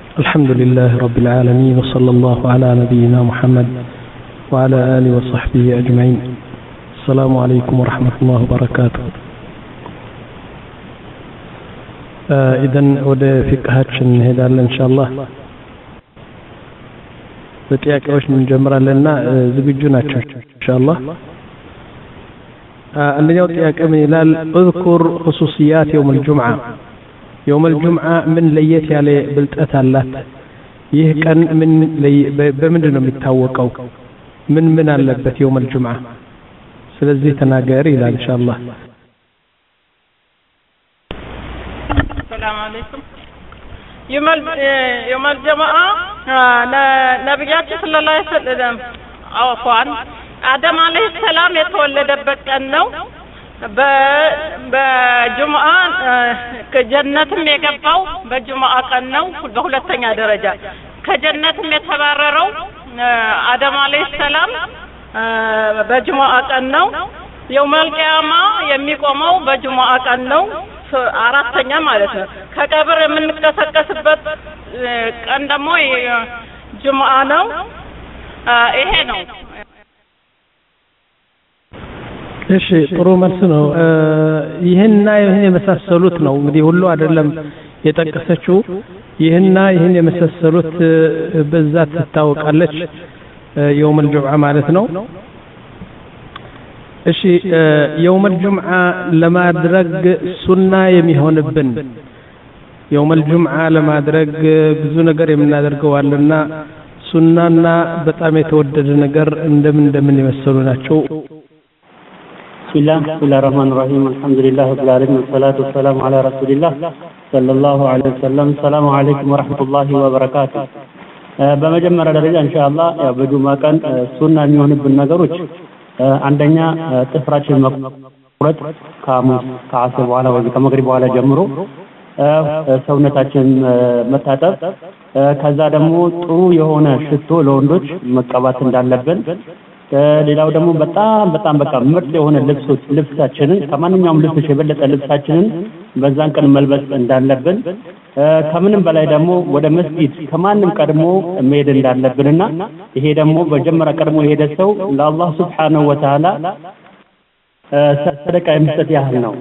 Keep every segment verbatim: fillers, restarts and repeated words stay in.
الحمد لله رب العالمين وصلى الله على نبينا محمد وعلى آله وصحبه أجمعين. السلام عليكم ورحمة الله وبركاته. إذن وده فقهاتشن هدال إن شاء الله بتياكوش من جمرة لنا زبجونا إن شاء الله. اللي يوم تياك من إلال اذكر خصوصيات يوم الجمعة. يوم الجمعة من ليت على بلتأت اللات يه كان من لي بمدنا متهوقوا من من اللبت يوم الجمعة سلزي تناقري إن شاء الله. السلام عليكم. يوم يوم الجمعة نبياتي صلى الله عليه وسلم عفوا آدم عليه السلام يتولد بكأنه በጁምዓ ከጀነትም የገባው በጁምዓ ቀን ነው። በሁለተኛ ደረጃ ከጀነትም የተባረረው አደም አለይሂ ሰላም በጁምዓ ቀን ነው። የውመል ቂያማ የሚቆመው በጁምዓ ቀን ነው። አራተኛ ማለት ነው። ከቀብር የምንቀሰቀስበት ቀን ደግሞ ጁምዓ ነው። ይሄ ነው። እሺ ጥሩ መልስ ነው። ይሄንና ይሄን የመሳሰሉት ነው እንግዲህ ሁሉ አይደለም የጠቀሰችው ይሄንና ይሄን የመሳሰሉት በዛት ትታወቃለች የውመል ጁምዓ ማለት ነው። እሺ የውመል ጁምዓ ለማድረግ ሱና የሚሆንብን የውመል ጁምዓ ለማድረግ ብዙ ነገር የምናደርገው አለና ሱናና በጣም የተወደደ ነገር እንደምን እንደምን የመሰሉ ናቸው። بسم الله بسم الله الرحمن الرحيم الحمد لله رب العالمين والصلاة والسلام على رسول الله صلى الله عليه وسلم. السلام عليكم ورحمة الله وبركاته. በመጀመሪያ ደረጃ ኢንሻአላህ ያው በጁምዓ ቀን ሱና የሚሆንብን ነገሮች አንደኛ ጥፍራችን መቁረጥ ከሐሙስ ከአስር በኋላ ወይ ከመግሪብ በኋላ ጀምሮ ሰውነታችን መታጠብ ከዛ ደግሞ ጥሩ የሆነ ሽቶ ለወንዶች መቀባት እንዳለብን ሌላው ደግሞ በጣም በጣም በቃ ምርጥ የሆነ ልብሶች ልብሳችንን ከማንኛውም ልብሶች የበለጠ ልብሳችንን በዛን ቀን መልበስ እንዳለብን ከምንም በላይ ደግሞ ወደ መስጊድ ከማንም ቀድሞ መሄድ እንዳለብንና ይሄ ደግሞ በጀመረ ቀድሞ የሄደ ሰው ለአላህ Subhanahu Wa Ta'ala ሰደቃ የሚሰጥ ያህል ነው።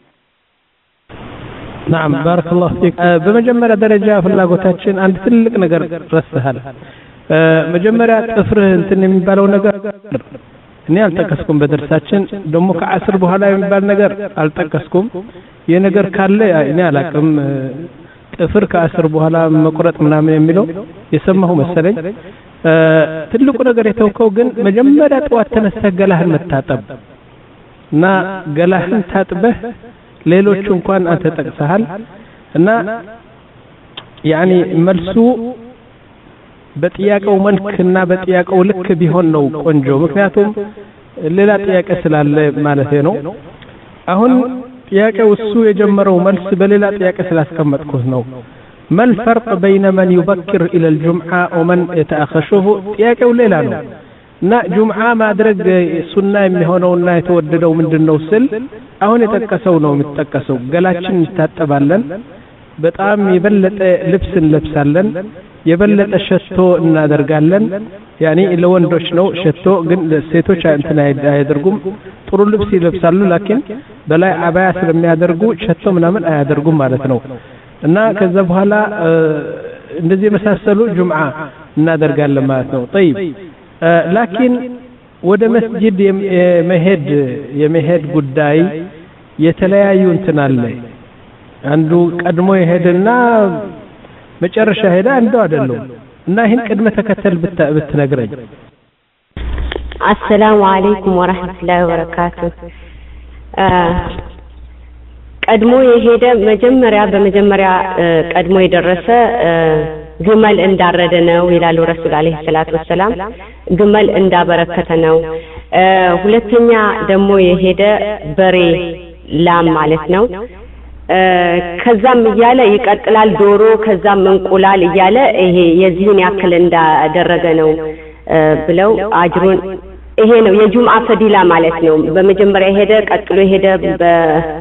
نعم بارك الله فيك. በመጀመሪያ ደረጃ ፍላጎታችን አንድ ትልቅ ነገር ረስተሃል። መጀመሪያ ጥፍርህ እንትን የሚባለው ነገር እኔ አልጠቀስኩም በደርሳችን ደግሞ ከአስር በኋላ የሚባል ነገር አልጠቀስኩም። የነገር ካለ እኔ አላቅም ጥፍር ከአስር በኋላ መቁረጥ ምናምን የሚለው የሰማሁ መሰለኝ። ትልቁ ነገር የተወከው ግን መጀመሪያ ጠዋት ተነስተህ ገላህን መታጠብ እና ገላህን ታጥበህ ሌሎቹ እንኳን አንተ ጠቅሰሃል እና ያኒ መልሱ በጥያቄው መልክና በጥያቄው ልክ ቢሆን ነው ቆንጆ። ምክንያቱም ሌላ ጥያቄ ስላለ ማለት ነው። አሁን ጥያቄው እሱ የጀመረው መልስ በሌላ ጥያቄ ስላስቀመጥኩት ነው። ما الفرق بين من يبكر إلى الجمعة ومن يتأخره ጥያቄው ሌላ ነው እና ጁምዓ ማድረግ ሱና የሚሆነውና የተወደደው ምንድነው ስል አሁን የተጠቀሰው ነው የሚጠቀሰው። ገላችን እንታጠባለን፣ በጣም የበለጠ ልብስ እንለብሳለን፣ የበለጠ ሸቶ እናደርጋለን። ያኒ ለወንዶች ነው ሸቶ ግን ሴቶች እንትን አያደርጉም። ጥሩ ልብስ ይለብሳሉ ላኪን በላይ አባያ ስለሚያደርጉ ሸቶ ምናምን አያደርጉም ማለት ነው። እና ከዛ በኋላ እንደዚህ መሳሰሉ ጁምዓ እናደርጋለን ማለት ነው። طيب ላኪን ወደ መስጂድ የመሄድ የመሄድ ጉዳይ የተለያዩ እንትን አለ። አንዱ ቀድሞ ይሄድና መጨረሻ ሄዳ እንደው አይደለም እና ይሄን ቅድመ ተከተል ብትነግረኝ። አሰላሙ አለይኩም ወራህመቱላሂ ወበረካቱ። ቀድሞ የሄደ መጀመሪያ በመጀመሪያ ቀድሞ የደረሰ ግመል እንዳረደ ነው ይላሉ ረሱል አለይሂ ሰላቱ ወሰላም። ግመል እንዳበረከተ ነው። ሁለተኛ ደግሞ የሄደ በሬ ላም ማለት ነው። ከዛም እያለ ይቀጥላል ዶሮ ከዛም እንቁላል እያለ ይሄ የዚህን ያክል እንዳደረገ ነው ብለው አጅሩን ይሄ ነው የጁምዓ ፈዲላ ማለት ነው። በመጀመሪያ ሄደ ቀጥሎ ሄደ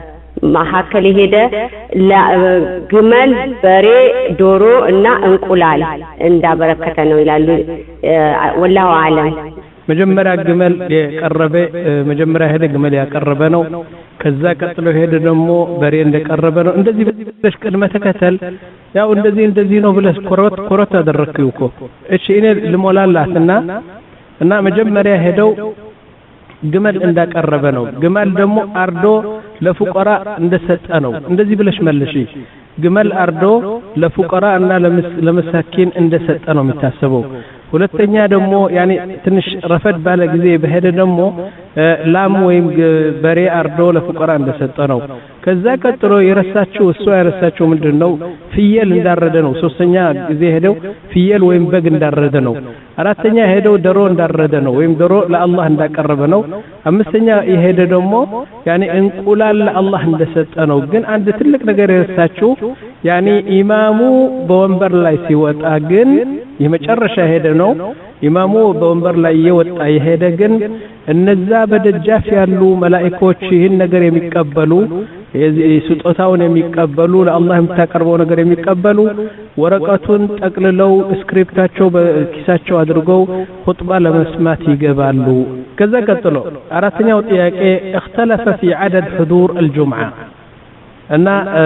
መካከል የሄደ ግመል፣ በሬ፣ ዶሮ እና እንቁላል እንዳበረከተ ነው ይላሉ። ወላሁ አለም። መጀመሪያ ግመል የቀረበ መጀመሪያ ሄደ ግመል ያቀረበ ነው። ከዛ ቀጥሎ ሄደ ደግሞ በሬ እንደቀረበ ነው። እንደዚህ ብለሽ ቅድመ ተከተል ያው እንደዚህ እንደዚህ ነው ብለሽ ኮረት ኮረት አደረክው እኮ። እሺ እኔ ልሞላላትና እና መጀመሪያ ሄደው ግመል እንዳቀረበ ነው። ግመል ደግሞ አርዶ ለፉቀራ እንደሰጠ ነው። እንደዚህ ብለሽ መልሺ። ግመል አርዶ ለፉቀራ እና ለመሳኪን እንደሰጠ ነው የሚታሰበው። ሁለተኛ ደግሞ ያኔ ትንሽ ረፈድ ባለ ጊዜ በሄደ ደግሞ ላም ወይም በሬ አርዶ ለፉቀራ እንደሰጠ ነው። ከዛ ቀጥሎ የረሳችው እሱ ያረሳችው ምንድነው? ፍየል እንዳረደ ነው። ሶስተኛ ጊዜ ሄደው ፍየል ወይም በግ እንዳረደ ነው። አራተኛ ሄደው ዶሮ እንዳረደ ነው ወይም ዶሮ ለአላህ እንዳቀረበ ነው። አምስተኛ የሄደ ደግሞ ያኔ እንቁላል ለአላህ እንደሰጠ ነው። ግን አንድ ትልቅ ነገር የረሳችው ያኔ ኢማሙ በወንበር ላይ ሲወጣ ግን የመጨረሻ ሄደ ነው። ኢማሙ በወንበር ላይ የወጣ የሄደ ግን እነዛ በደጃፍ ያሉ መላእክቶች ይህን ነገር የሚቀበሉ ስጦታውን የሚቀበሉ ለአላህ የምታቀርበው ነገር የሚቀበሉ ወረቀቱን ጠቅልለው ስክሪፕታቸው በኪሳቸው አድርገው ኹጥባ ለመስማት ይገባሉ። ከዛ ቀጥሎ አራተኛው ጥያቄ اختلف في عدد حضور الجمعة እና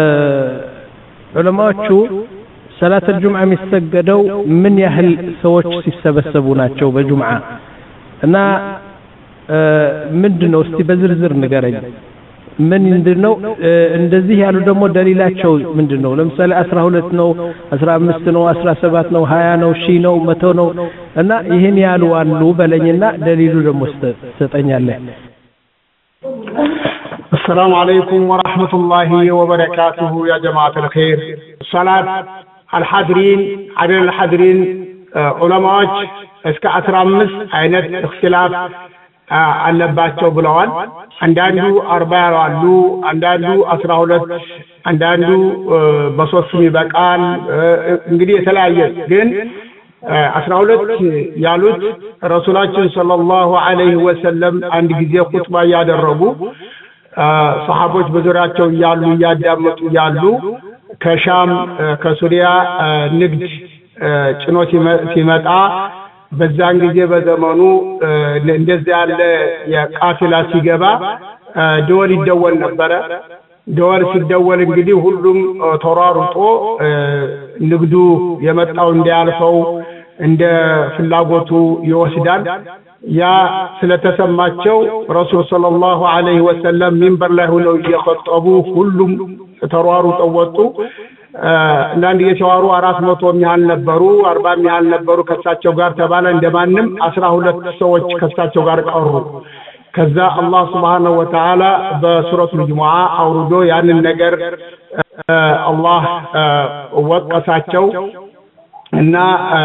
ዑለማዎቹ ሰላት الجمعة የሚሰገደው ምን ያህል ሰዎች ሲሰበሰቡ ናቸው በጁምዓ እና ምንድነው እስቲ በዝርዝር ንገረኝ። ምን ምንድነው እንደዚህ ያሉ ደግሞ ደሊላቸው ምንድነው? ለምሳሌ አስራ ሁለት ነው፣ አስራ አምስት ነው፣ አስራ ሰባት ነው፣ ሀያ ነው፣ ሺህ ነው፣ መቶ ነው እና ይሄን ያሉ አሉ በለኝና ደሊሉ ደግሞ ሰጠኛለህ። السلام عليكم ورحمة الله وبركاته يا جماعة الخير. صلاة الحاضرين عدد الحاضرين علماء እስከ አስራ አምስት አይነት اختلاف አለባቸው ብለዋል። አንዳንዱ አርባ አሉ፣ አንዳንዱ አስራ ሁለት፣ አንዳንዱ በሶስት ይበቃል። እንግዲህ የተለያየ ግን አስራ ሁለት ያሉት ረሱላችን ሰለላሁ ዐለይሂ ወሰለም አንድ ጊዜ ኹጥባ ያደረጉ ሰሃቦች በዙሪያቸው ያሉ ያዳመጡ ያሉ ከሻም ከሱሪያ ንግድ ጭኖ ሲመጣ በዛን ጊዜ በዘመኑ እንደዚህ ያለ የቃፊላ ሲገባ ደወል ይደወል ነበር። ደወል ሲደወል እንግዲህ ሁሉም ተሯሩጦ ንግዱ የመጣው እንዲያልፈው እንደ ፍላጎቱ ይወስዳል። ያ ስለተሰማቸው ረሱል ሰለላሁ ዐለይሂ ወሰለም ሚንበር ላይ ሆነው እየخطቡ ሁሉም ተሯሩጠው ወጡ። አንዳንድ የሸዋሩ አራት መቶ የሚያህል ነበሩ፣ አርባ የሚያህል ነበሩ። ከሳቸው ጋር ተባለ እንደማንም አስራ ሁለት ሰዎች ከሳቸው ጋር ቀሩ። ከዛ አላህ Subhanahu Wa Ta'ala በሱረቱል ጁሙዓ አውርዶ ያንን ነገር አላህ ወቀሳቸው እና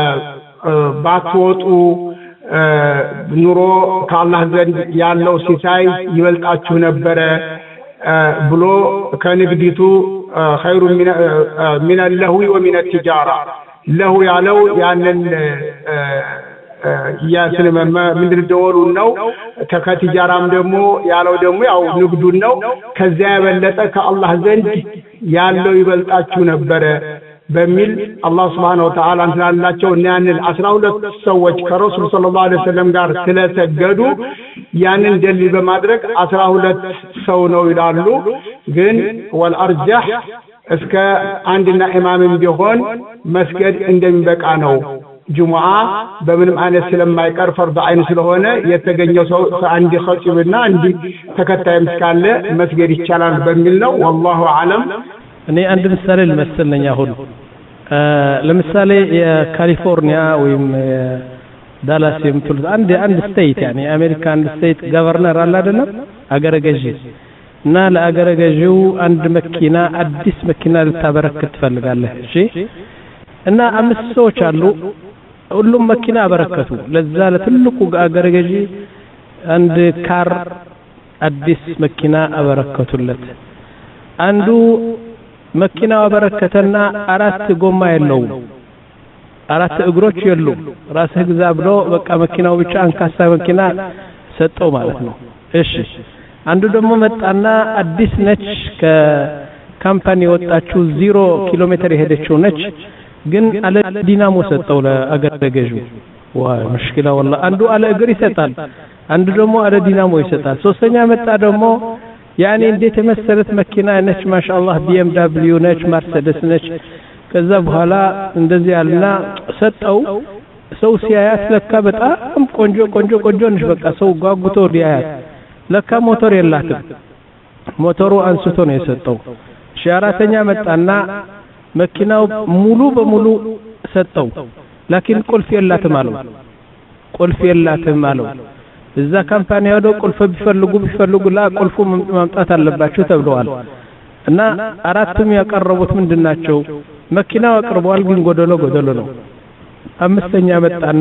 ባትወጡ ኑሮ ከአላህ ዘንድ ያለው ሲሳይ ይበልጣችሁ ነበረ ብሎ ከንግዲቱ خير من من اللهو ومن التجارة له ያለው ያንን ያስለመ ምንድን ደወሉ ነው። ከከቲጃራም ደግሞ ያለው ደግሞ ያው ንግዱን ነው። ከዛ የበለጠ ከአላህ ዘንድ ያለው ይበልጣችሁ ነበረ በሚል አላህ Subhanahu Wa Ta'ala እንላላቸው እና ያንን አስራ ሁለት ሰዎች ከረሱል ሰለላሁ ዐለይሂ ወሰለም ጋር ስለሰገዱ ያንን ደሊል በማድረግ አስራ ሁለት ሰው ነው ይላሉ። ግን ወልአርጃህ እስከ አንድና ኢማምም ቢሆን መስገድ እንደሚበቃ ነው። ጁሙዓ በምንም አይነት ስለማይቀር ፈርድ አይን ስለሆነ የተገኘው ሰው አንድ ኸጢብና አንድ ተከታይም ካለ መስገድ ይቻላል በሚል ነው። والله اعلم። እኔ አንድ ምሳሌ ልመስልኝ። አሁን ለምሳሌ የካሊፎርኒያ ወይም ዳላስ የምትሉት አንድ አንድ ስቴት ያኔ አሜሪካ አንድ ስቴት ገቨርነር አለ አይደለም አገረ ገዢ እና ለአገረ ገዢው አንድ መኪና አዲስ መኪና ልታበረክት ትፈልጋለህ። እሺ እና አምስት ሰዎች አሉ። ሁሉም መኪና አበረከቱ። ለዛ ለትልቁ አገረ ገዢ አንድ ካር አዲስ መኪና አበረከቱለት። አንዱ መኪናው አበረከተና አራት ጎማ የለውም፣ አራት እግሮች የሉም። ራስህ ግዛ ብሎ በቃ መኪናው ብቻ አንካሳ መኪና ሰጠው ማለት ነው። እሺ አንዱ ደግሞ መጣና አዲስ ነች ከካምፓኒ ወጣችሁ ዜሮ ኪሎ ሜትር የሄደችው ነች ግን አለ ዲናሞ ሰጠው ለአገረገዡ ዋይ ሙሽኪላ والله አንዱ አለ እግር ይሰጣል አንዱ ደግሞ አለ ዲናሞ ይሰጣል ሶስተኛ መጣ ደግሞ ያኔ እንዴት የመሰለት መኪና ነች ማሻአላህ ቢኤምደብሊው ነች መርሴዲስ ነች ከዛ በኋላ እንደዚህ ያልና ሰጠው ሰው ሲያያት ለካ በጣም ቆንጆ ቆንጆ ቆንጆ ነች በቃ ሰው ጓጉቶ ሊያያት ለካ ሞተር የላትም ሞተሩ አንስቶ ነው የሰጠው ሻራተኛ መጣና መኪናው ሙሉ በሙሉ ሰጠው ላኪን ቁልፍ የላትም አለው ቁልፍ የላትም አለው እዛ ካምፓኒ ሄዶ ቁልፍ ቢፈልጉ ቢፈልጉ ላ ቁልፉ ማምጣት አለባችሁ ተብለዋል እና አራቱም ያቀረቡት ምንድናቸው መኪናው አቅርበዋል ግን ጎደሎ ጎደሎ ነው አምስተኛ መጣና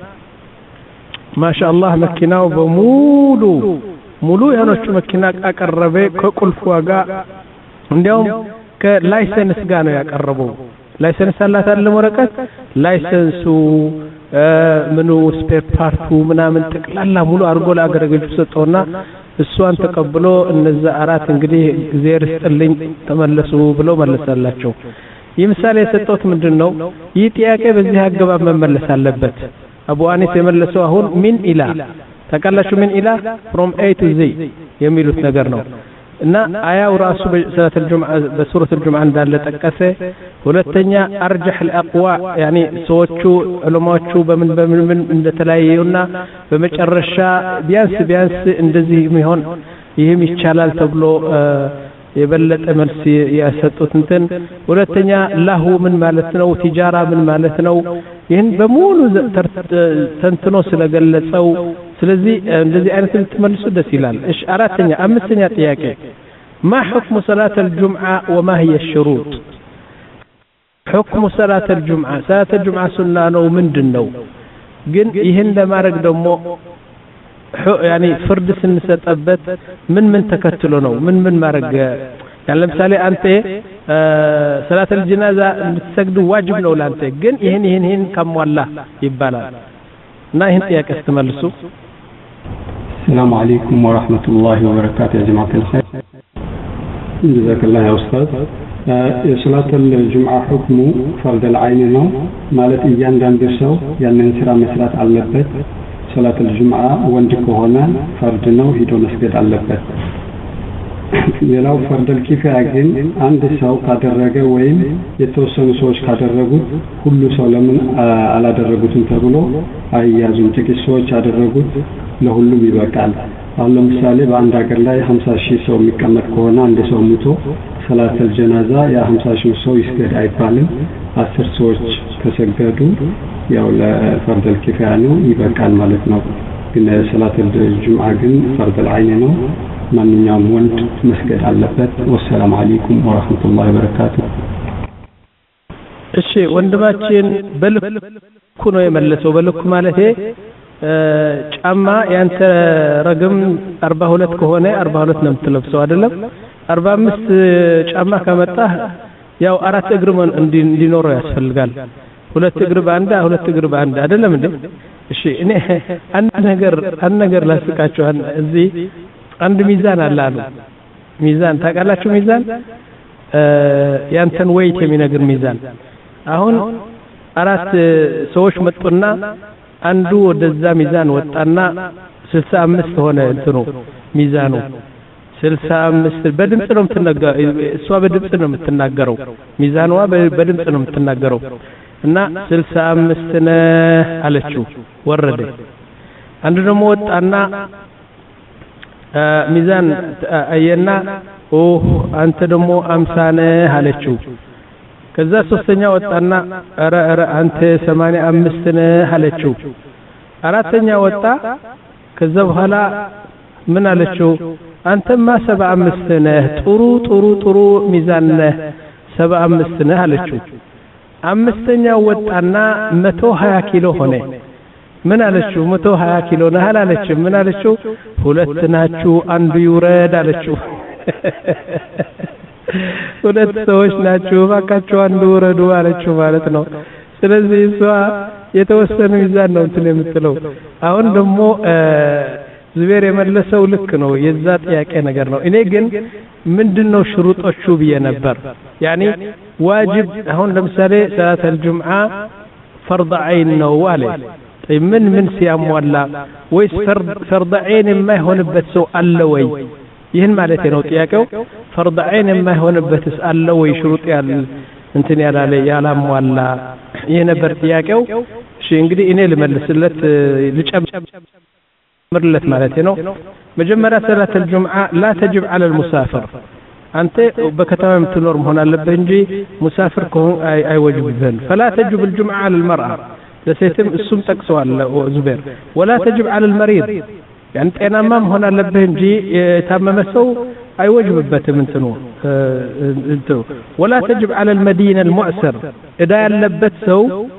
ማሻአላህ መኪናው በሙሉ ሙሉ ያኖቹ መኪና አቀረበ ከቁልፍ ዋጋ እንዲያውም ከላይሰንስ ጋር ነው ያቀረበው ላይሰንስ አላት አለ ወረቀት ላይሰንሱ ምኑ ስፔር ፓርቱ ምናምን ተቀላላ ሙሉ አርጎ ለአገረገጁ ሰጠውና እሷን ተቀብሎ እነዛ አራት እንግዲህ እግዚአብሔር ይስጥልኝ ተመለሱ ብለው መለሳላቸው ይህ ምሳሌ የሰጠሁት ምንድነው ይህ ጥያቄ በዚህ አገባብ መመለስ አለበት አቡ አኒስ የመለሰው አሁን ምን ኢላ ተቀላችሁ ምን ኢላ from a to z የሚሉት ነገር ነው እና አያው ራሱ በሰላት الجمعه በሱረት الجمعه እንዳለ ተጠቀሰ ሁለተኛ አርجح الاقوى يعني ሰዎቹ ዑለማዎቹ በምን በምን እንደተለያዩና በመጨረሻ ቢያንስ ቢያንስ እንደዚህ የሚሆን ይሄም ይቻላል ተብሎ የበለጠ መልስ ያሰጡት እንትን ሁለተኛ ላሁ ምን ማለት ነው ቲጃራ ምን ማለት ነው ይሄን በሙሉ ተንትኖ ስለገለጸው ስለዚህ እንደዚህ አይነት ልትመልሱ ደስ ይላል እሺ አራተኛ አምስተኛ ጥያቄ ما حكم صلاة الجمعة وما هي الشروط حكم صلاة الجمعة صلاة الجمعة سنة ነው ምንድነው ግን ይሄን ለማድረግ ደግሞ يعني فرد ስንሰጠበት ምን ምን ተከትሎ ነው ምን ምን ማድረግ يعني ለምሳሌ አንተ صلاة الجنازة እንድትሰግዱ ዋጅብ ነው ላንተ ግን ይሄን ይሄን ይሄን ከሟላ ይባላል እና ይሄን ጥያቄ ስትመልሱ السلام عليكم ورحمة الله وبركاته يا جماعة الخير جزاك الله يا أستاذ صلاة الجمعة حكم فرض العين ነው ማለት እያንዳንዱ ሰው ያንን ስራ መስራት አለበት صلاة الجمعة ወንድ ከሆነ ፈርድ ነው ሄዶ መስገድ አለበት ሌላው ፈርድ الكفاية ግን አንድ ሰው ካደረገ ወይም የተወሰኑ ሰዎች ካደረጉት ሁሉ ሰው ለምን አላደረጉትም ተብሎ አያዙም ጥቂት ሰዎች ያደረጉት ለሁሉም ይበቃል አሁን ለምሳሌ በአንድ ሀገር ላይ ሃምሳ ሺህ ሰው የሚቀመጥ ከሆነ አንድ ሰው ሙቶ ሰላት الجናዛ ያ ሃምሳ ሺህ ሰው ይስገድ አይባልም አስር ሰዎች ከሰገዱ ያው ለፈርድ الكفاية ነው ይበቃል ማለት ነው ግን ሰላት الجمعة ግን ፈርድ العين ነው ማንኛውም ወንድ መስገድ አለበት ወሰላም አለይኩም ወራህመቱላሂ ወበረካቱ እሺ ወንድማችን በልኩ ነው የመለሰው በልኩ ማለት ጫማ ያንተ ረግም አርባ ሁለት ከሆነ አርባ ሁለት ነው የምትለብሰው አይደለም አርባ አምስት ጫማ ከመጣ ያው አራት እግር እንዲኖረው ያስፈልጋል ሁለት እግር ባንዳ ሁለት እግር ባንዳ አይደለም እንዴ እሺ እኔ አንድ ነገር አንድ ነገር ላስቃችሁ እዚህ አንድ ሚዛን አለ አሉ ሚዛን ታውቃላችሁ ሚዛን ያንተን weight የሚነግር ሚዛን አሁን አራት ሰዎች መጡና አንዱ ወደዛ ሚዛን ወጣና ስልሳ አምስት ሆነ እንትኑ ሚዛኑ ስልሳ አምስት በድምጽ ነው የምትናገረው እሷ በድምጽ ነው የምትናገረው ሚዛንዋ በድምጽ ነው የምትናገረው እና ስልሳ አምስት ነህ አለችው ወረደ አንዱ ደግሞ ወጣና ሚዛን አየና ኦ አንተ ደግሞ አምሳ ነህ አለችው ከዛ ሶስተኛ ወጣና አረ አረ አንተ ሰማንያ አምስት ነህ አለችው አራተኛ ወጣ ከዛ በኋላ ምን አለችው አንተማ ሰባ አምስት ነህ ጥሩ ጥሩ ጥሩ ሚዛን ነህ ሰባ አምስት ነህ አለችው አምስተኛ ወጣና መቶ ሀያ ኪሎ ሆነ ምን አለችው መቶ ሀያ ኪሎ ነህ አላለችም ምን አለችው ሁለት ናችሁ አንዱ ይውረድ አለችው ሁለት ሰዎች ናችሁ ባካችሁ አንዱ ወረዱ አለችው ማለት ነው ስለዚህ እሷ የተወሰነ ሚዛን ነው እንትን የምትለው አሁን ደግሞ ዙቤር የመለሰው ልክ ነው የዛ ጥያቄ ነገር ነው እኔ ግን ምንድነው ሽሩጦቹ ብዬ ነበር ያኒ ዋጅብ አሁን ለምሳሌ ሰላት አልጁምዓ ፈርድ ዐይን ነው አለ ምን ምን ሲያሟላ ወይስ ፈርድ ዐይን የማይሆንበት ሰው አለ ወይ ይህን ማለት ነው ጥያቄው ፈርድ ዐይን የማይሆንበትስ አለ ወይ ሽሩጥ ያለ እንትን ያላለ ያላሟላ ይሄ ነበር ጥያቄው እሺ እንግዲህ እኔ ልመልስለት ልጨምርለት ማለት ነው መጀመሪያ ሰላት አልጁምዓ لا تجب على المسافر አንተ በከተማ የምትኖር መሆን አለበት እንጂ ሙሳፍር ከሆነ አይወጅብህም فلا تجب الجمعة على المرأة ለሴትም እሱም ጠቅሰዋል ዙቤር ولا تجب على المريض يعني ጤናማ መሆን አለበት እንጂ የታመመ ሰው አይወጅብበትም እንትኑ እንትኑ ولا تجب على المدينة المعسر እዳ ያለበት ሰው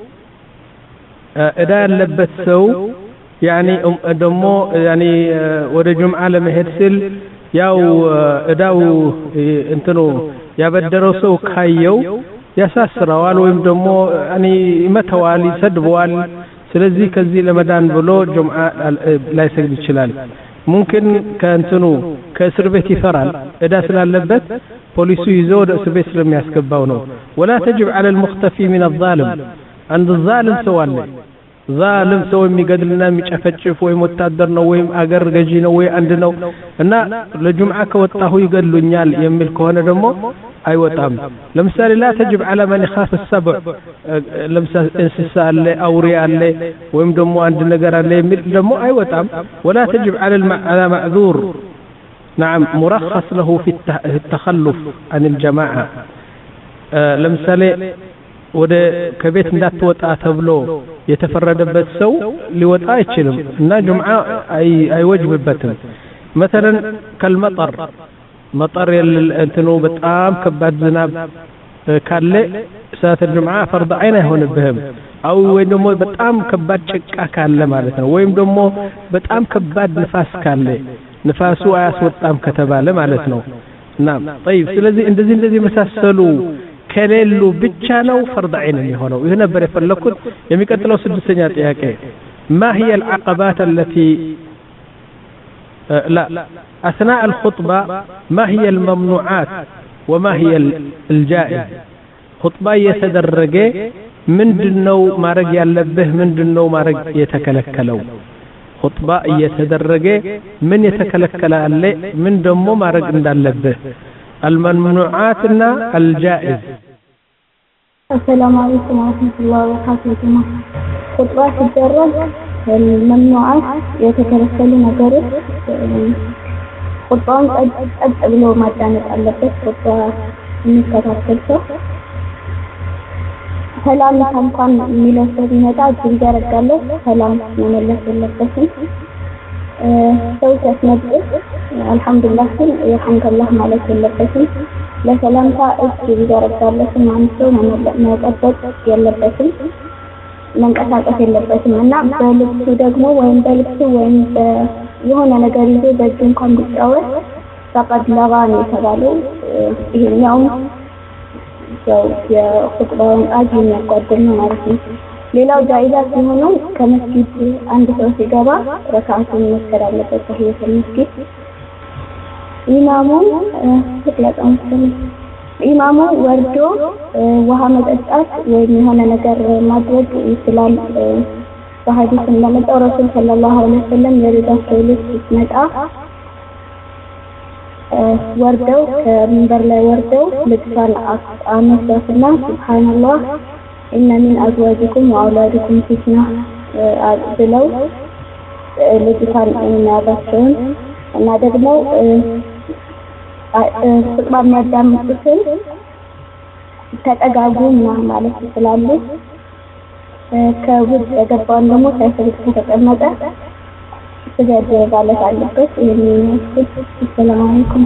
እዳ ያለበት ሰው يعني ደሞ يعني ወደ ጁምዓ ለመሄድ ሲል ያው እዳው እንትኑ ያበደረው ሰው ካየው ያሳስረዋል ወይም ደሞ يعني ይመተዋል ይሰድበዋል ስለዚህ ከዚህ ለመዳን ብሎ ጁምዓ ላይ ሰግድ ይችላል ممكن ከእንትኑ ከእስር ቤት ይፈራል እዳ ስላለበት ፖሊሱ ይዞ ወደ እስር ቤት ስለሚያስገባው ነው ولا تجب على المختفي من الظالم عند الظالم سوال ظالم ሰው የሚገድልና የሚጨፈጭፍ ወይ ወታደር ነው ወይ አገር ገዢ ነው ወይ አንድ ነው እና ለጁምዓ ከወጣሁ ይገድሉኛል የሚል ከሆነ ደግሞ አይወጣም ለምሳሌ لا تجب على من يخاف السبع ለምሳሌ እንስሳ አለ አውሬ አለ ወይም ደግሞ አንድ ነገር አለ የሚል ደግሞ አይወጣም ولا تجب على على معذور نعم مرخص له في التخلف عن الجماعة ለምሳሌ ወደ ከቤት እንዳትወጣ ተብሎ የተፈረደበት ሰው ሊወጣ አይችልም እና ጁምዓ አይ አይወጅብበትም مثلا كالمطر مطر እንትኑ በጣም ከባድ ዝናብ ካለ ሰዓት الجمعة فرض عين አይሆንብህም አው ወይ ደግሞ በጣም ከባድ ጭቃ ካለ ማለት ነው ወይም ደግሞ በጣም ከባድ ንፋስ ካለ ንፋሱ አያስወጣም ከተባለ ማለት ነው እና طيب ስለዚህ እንደዚህ እንደዚህ መሳሰሉ ከሌሉ ብቻ ነው ፈርድ ዐይን የሚሆነው ይሄ ነበር የፈለኩት የሚቀጥለው ስድስተኛ ጥያቄ ما هي العقبات التي لا اثناء الخطبه ما هي الممنوعات وما هي الجائز خطبه يتدرج ምንድነው ማረግ ያለብህ ምንድነው ማረግ የተከለከለው خطبه يتدرج ምን የተከለከለ አለ ምን ደግሞ ማረግ እንዳለብህ الممنوعاتنا الجائز السلام عليكم ورحمة الله وبركاته خطبة تدرج الممنوعات يتكلفل نجارب خطبة قبل ما كانت ألفت خطبة مكتبة سلام كان ميلاد بنتا جنجار قالوا سلام من الله سلام سوف أسمع الحمد لله الحمد لله مالك اللبسين لسلام تأج جنجار قالوا سمعنسو ما قصد يلبسين من قصد يلبسين أنا بلبسو دقمو وين بلبسو وين يهونا نجاريزو بجون كم بتأوي فقد لغاني سبالو اليوم جو يا خطبة أجي يقدمنا معرفين ሌላው ጃኢዛ ሲሆነው ከመስጊድ አንድ ሰው ሲገባ ረካዓቱን መስገድ አለበት ተህiyat መስጊድ ኢማሙ ተክለጣን ኢማሙ ወርዶ ውሃ መጠጣት ወይም የሆነ ነገር ማድረግ ይችላል በሐዲስ እንደመጣው ረሱል ሰለላሁ ዐለይሂ ወሰለም የረዳቸው ልጅ ሲመጣ ወርደው ከመንበር ላይ ወርደው ልጅቷን አነሳትና ሱብሃንአላህ إن من أزواجكم وأولادكم فتنة بلو لجفان إن أبشون أن أدبنو سقبا مدام مستسل تتأقاقون مع مالك السلام كوجد أدبان لمو سيسرق تتأمدا سجاد جيبالة عليكم السلام عليكم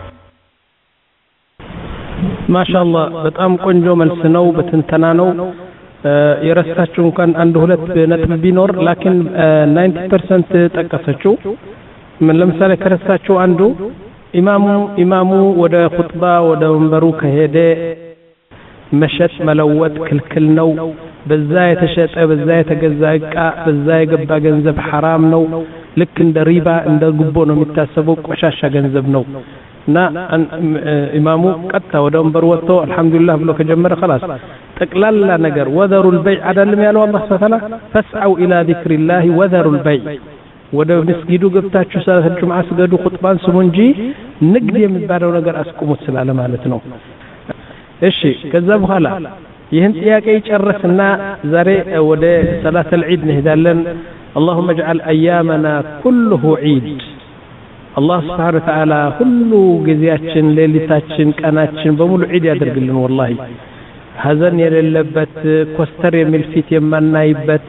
ما شاء الله በጣም ቆንጆ መልስ ነው በትንተና ነው የረሳችሁ እንኳን አንድ ሁለት ነጥብ ቢኖር ላኪን ninety percent ጠቀሰችው ምን ለምሳሌ ከረሳችሁ አንዱ ኢማሙ ኢማሙ ወደ ኹጥባ ወደ ወንበሩ ከሄደ መሸጥ መለወጥ ክልክል ነው በዛ የተሸጠ በዛ የተገዛ ዕቃ በዛ የገባ ገንዘብ حرام ነው ልክ እንደ ሪባ እንደ ጉቦ ነው የሚታሰበው ቆሻሻ ገንዘብ ነው እና ኢማሙ ቀጥታ ወደ ወንበር ወጥቶ አልহামዱሊላህ ብሎ ከጀመረ خلاص ጠቅላላ ነገር ወዘሩል በይዕ አይደለም ያለው አላህ Subhanahu ፈስዐው ኢላ ዚክሪላህ ወዘሩል በይዕ ወደ መስጊዱ ገብታችሁ ሰላተ ጁምዓ ስገዱ ኹጥባን ስሙ እንጂ ንግድ የሚባለው ነገር አስቆሙት ስላለ ማለት ነው እሺ ከዛ በኋላ ይህን ጥያቄ ይጨርስና ዛሬ ወደ ሰላተል ዒድ እንሄዳለን اللهم اجعل ايامنا كله عيد الله سبحانه وتعالى ሁሉ ጊዜያችን ሌሊታችን ቀናችን በሙሉ ዒድ ያደርግልን والله ሐዘን የሌለበት ኮስተር የሚል ፊት የማናይበት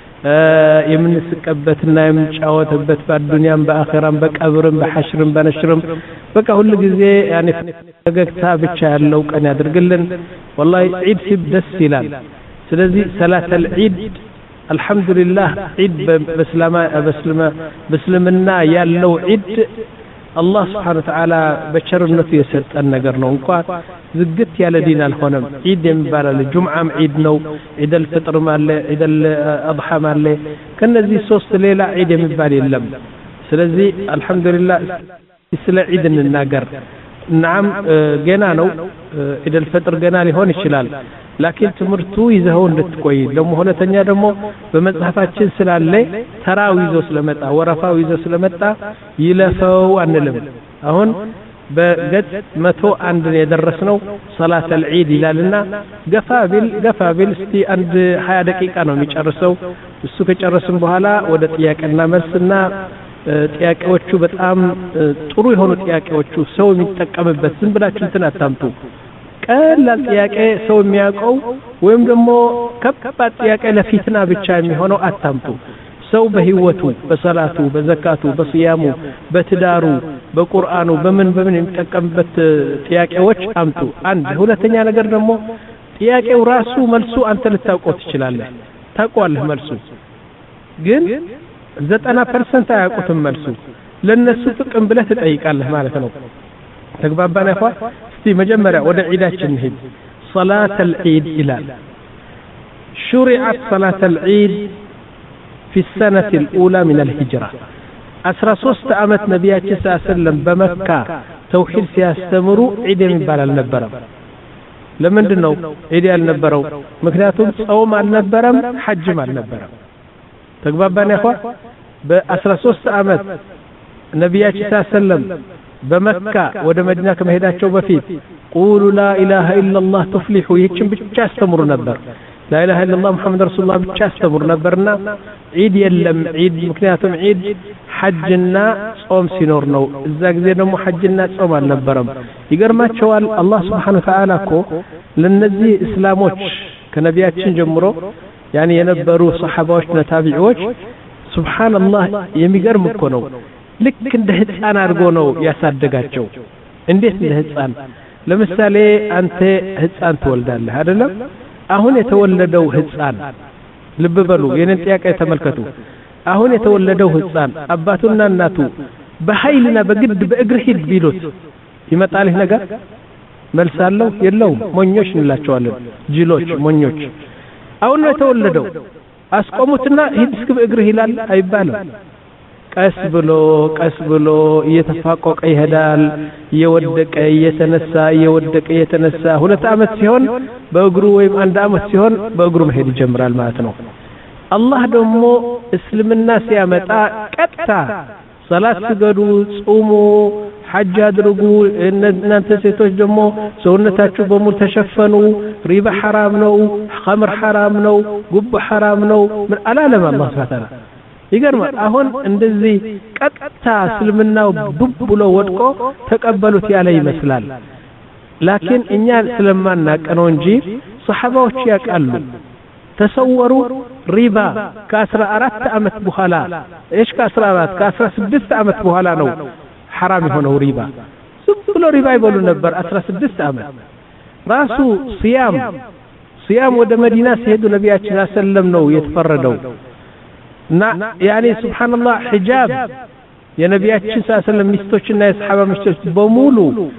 የምንስቀበትና የምንጫወትበት በዱንያም በአኺራም በቀብርም በሐሽርም በነሽርም በቃ ሁሉ ጊዜ ያኔ ፈገግታ ብቻ ያለው ቀን ያደርግልን والله ዒድ ሲደስ ይላል ስለዚህ ሰላተል ዒድ አልহামዱሊላህ ዒድ በእስላማ በእስልማ በእስልምና ያለው ዒድ አላህ Subhanahu Wa Ta'ala በቸርነቱ የሰጠን ነገር ነው እንኳን ዝግት ያለ ዲን አልሆነም ዒድ የሚባለው ጁምዓም ዒድ ነው ዒደል ፍጥር ማለ ዒደል አድሃ ማለ ከነዚህ ሶስት ሌላ ዒድ የሚባል የለም ስለዚህ አልহামዱሊላህ ስለ ዒድ እንናገር نعم ገና ነው ዒደል ፍጥር ገና ሊሆን ይችላል ላኪን ትምርቱ ይዘው እንድትቆይ ደሞ ሁለተኛ ደሞ በመጽሐፋችን ስላለ ተራው ይዞ ስለመጣ ወረፋው ይዞ ስለመጣ ይለፈው አንልም አሁን በገጽ መቶ አንድ የደረስነው ሰላተል ዒድ ይላልና ገፋቢል ገፋቢል እስቲ አንድ ሃያ ደቂቃ ነው የሚጨርሰው እሱ ከጨረስን በኋላ ወደ ጥያቄና መልስና ጥያቄዎቹ በጣም ጥሩ የሆኑ ጥያቄዎቹ ሰው የሚጠቀምበት ዝም ብላችሁ እንትን አታምጡ ቀላል ጥያቄ ሰው የሚያውቀው ወይም ደግሞ ከባድ ጥያቄ ለፊትና ብቻ የሚሆነው አታምጡ ሰው በህይወቱ በሰላቱ በዘካቱ በስያሙ በትዳሩ በቁርአኑ በምን በምን የሚጠቀምበት ጥያቄዎች አምጡ አንድ ሁለተኛ ነገር ደግሞ ጥያቄው ራሱ መልሱ አንተ ልታውቀው ትችላለህ ታውቀዋለህ መልሱ ግን ዘጠና ፐርሰንት አያውቁትም መልሱ ለነሱ ጥቅም ብለህ ትጠይቃለህ ማለት ነው ተግባባና አፋ እስቲ መጀመሪያ ወደ ዒዳችን እንሂድ ሰላተል ዒድ ይላል شرعت صلاة العيد في السنة الأولى من الهجرة أسرى صوست أمت نبياتي صلى الله عليه وسلم بمكة توحيد سيستمروا عيد من بال النبرم لمن دنو عيد النبرو مكناتهم صوم النبرم حج النبرم تقبابنا يا اخوة بأسرى صوست أمت نبياتي صلى الله عليه وسلم بمكة وده مدينة كما هداتشو بفيت قولوا لا إله إلا الله تفلحوا يتشم بتشا استمروا نبر لا إله إلا الله محمد رسول الله بتشا استمروا نبرنا عيد يلم عيد مكنياتهم عيد حجنا صوم سينورنو الزاق زينهم حجنا صوم النبرم يقر ما تشوال الله سبحانه وتعالى كو لنزي إسلاموش كنبياتشن جمرو يعني ينبروا صحابوش نتابعوش سبحان الله يميقر مكونو ልክ እንደ ህፃን አድርጎ ነው ያሳደጋቸው እንዴት እንደ ህፃን ለምሳሌ አንተ ህፃን ትወልዳለህ አይደለም አሁን የተወለደው ህፃን ልብ በሉ የኔን ጥያቄ ተመልከቱ አሁን የተወለደው ህፃን አባቱና እናቱ በኃይልና በግድ በእግር ሂድ ቢሉት ይመጣልህ ነገር መልሳለሁ የለውም ሞኞች እንላቸዋለን ጅሎች ሞኞች አሁን የተወለደው አስቆሙትና ሂድ እስከ በእግር ይላል አይባልም ቀስ ብሎ ቀስ ብሎ እየተፋቆቀ ይሄዳል እየወደቀ እየተነሳ እየወደቀ እየተነሳ ሁለት አመት ሲሆን በእግሩ ወይም አንድ አመት ሲሆን በእግሩ መሄድ ይጀምራል ማለት ነው አላህ ደግሞ እስልምና ሲያመጣ ቀጥታ ሰላት ስገዱ ጾሙ ሐጅ አድርጉ እናንተ ሴቶች ደግሞ ሰውነታችሁ በሙሉ ተሸፈኑ ሪባ حرام ነው ኸምር حرام ነው ጉብ حرام ነው ምን አላለም አላህ Subhanahu Wa Ta'ala ይገርማል አሁን እንደዚህ ቀጥታ እስልምናው ዱብ ብሎ ወድቆ ተቀበሉት ያለ ይመስላል ላኪን እኛ ስለማናቀ ነው እንጂ ሱሐባዎች ያቃሉ ተሰወሩ ሪባ ከ14 አመት በኋላ እሺ ከ14 ከ16 አመት በኋላ ነው حرام የሆነው ሪባ ዝም ብሎ ሪባ ይበሉ ነበር አስራ ስድስት አመት ራሱ ሲያም ሲያም ወደ መዲና ሲሄዱ ነብያችን ሰለላሁ ነው የተፈረደው እና ያኔ ሱብሃንአላህ ሒጃብ የነብያችን ሰለላሁ ሚስቶችና የሰሃባ ሚስቶች በሙሉ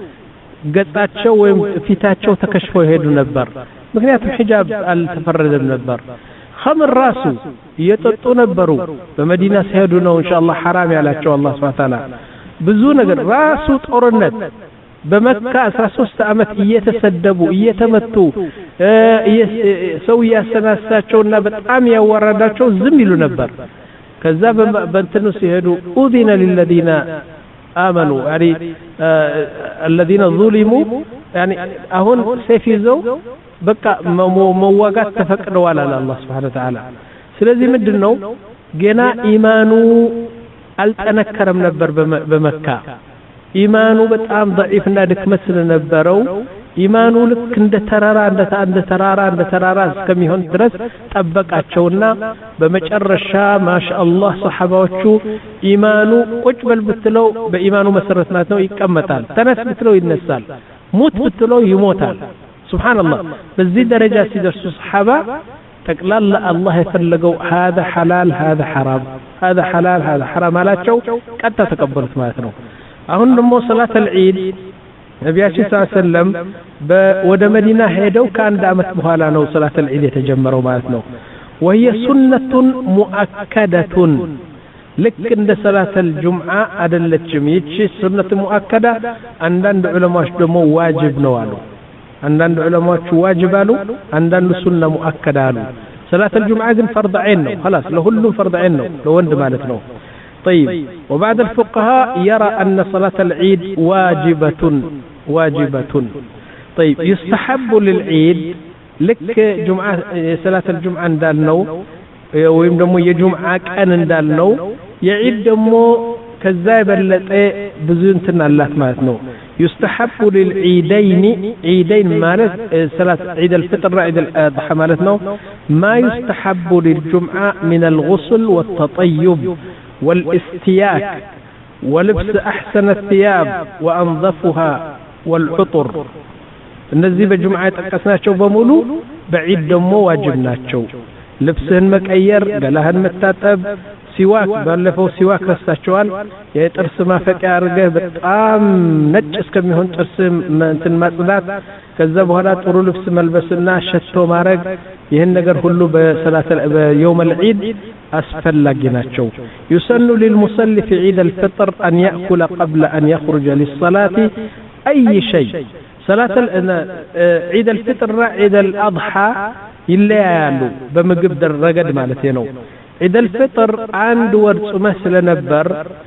ገጻቸው ወይም ፊታቸው ተከሽፎ ይሄዱ ነበር ምክንያቱም ሒጃብ አልተፈረደም ነበር خمر راسو يططو ነበሩ በመዲና ሲሄዱ ነው ኢንሻአላህ حرام ያላቸው አላህ Subhanahu Ta'ala ብዙ ነገር ራሱ ጦርነት በመካ አስራ ሶስት አመት እየተሰደቡ እየተመቱ ሰው ያሰናሳቸውና በጣም ያወራዳቸው ዝም ይሉ ነበር ከዛ በእንትኑ ሲሄዱ ኡዲነ للذين آمنوا يعني الذين ظلموا يعني አሁን ሰይፍ ይዘው በቃ መዋጋት ተፈቅደዋል አለ አላህ Subhanahu Wa Ta'ala ስለዚህ ምንድነው ገና ኢማኑ አልጠነከረም ነበር በመካ ኢማኑ በጣም ضعيف እና ድክመት ስለነበረው ኢማኑ ልክ እንደ ተራራ እንደ እንደ ተራራ እንደ ተራራ እስከሚሆን ድረስ ጠበቃቸውና በመጨረሻ ማሻአላህ ሱሐባዎቹ ኢማኑ ቁጭ በል ብትለው በኢማኑ መሰረት ማለት ነው ይቀመጣል ተነስ ብትለው ይነሳል ሙት ብትለው ይሞታል ሱብሃንአላህ በዚህ ደረጃ ሲደርሱ ሱሐባ ጠቅላላ አላህ የፈለገው هذا حلال هذا حرام هذا حلال هذا حرام አላቸው ቀጥታ ተቀበሉት ማለት ነው አሁን ደግሞ ሰላት አልዒድ ነብያችን ሰለላሁ ዐለይሂ ወሰለም ወደ መዲና ሄደው ከአንድ አመት በኋላ ነው ሰላት አልዒድ የተጀመረው ማለት ነው وهي سنة مؤكدة ልክ እንደ ሰላት አልጁምዓ አይደለችም ይቺ ሱነት ሙአከዳ አንዳንድ ዑለማዎች ደግሞ ዋጅብ ነው አሉ አንዳንድ ዑለማዎች ዋጅብ አሉ አንዳንድ ሱና ሙአከዳ አሉ ሰላት አልጁምዓ ግን ፈርድ ዐይን ነው خلاص ለሁሉም ፈርድ ዐይን ነው ለወንድ ማለት ነው طيب وبعد الفقهاء يرى أن صلاة العيد واجبة واجبة طيب يستحب للعيد لك جمعة صلاة الجمعة دالنو ويم دمو يجمعة كان دالنو يعيد دمو كذاب اللي بزنتنا الله ماتنو يستحب للعيدين عيدين مالت صلاة عيد الفطر عيد الأضحى مالتنا ما يستحب للجمعة من الغسل والتطيب والاستياك ولبس أحسن الثياب وأنظفها والعطر النزي بجمعة تقسناቸው በሙሉ بعيد ደግሞ ዋጅብናቸው ልብስህን መቀየር ገላህን መታጠብ ሲዋክ ባለፈው ሲዋክ ረስታቸዋል የጥርስ ማፈቂያ አርገህ በጣም ነጭ እስከሚሆን ጥርስ እንትን ማጽዳት ከዛ በኋላ ጥሩ ልብስ መልበስና ሸቶ ማረግ ይሄን ነገር ሁሉ በሰላት በየውም العيد أسفل ናቸው يسن للمصلي في عيد الفطر أن يأكل قبل أن يخرج للصلاة أي شيء صلاة عيد الفطر عيد الأضحى ይለያያሉ በምግብ ደረገድ ማለት ነው عيد الفطر አንድ ወር ጾመህ ስለነበር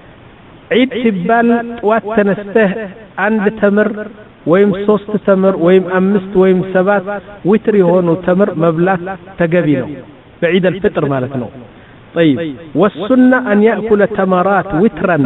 ዒድ ሲባል ጧት ተነስተህ አንድ ተምር ወይም ሶስት ተምር ወይም አምስት ወይም ሰባት ዊትር የሆኑ ተምር መብላት ተገቢ ነው በዒድ الفطر ማለት ነው طيب والسنة أن يأكل تمرات وترا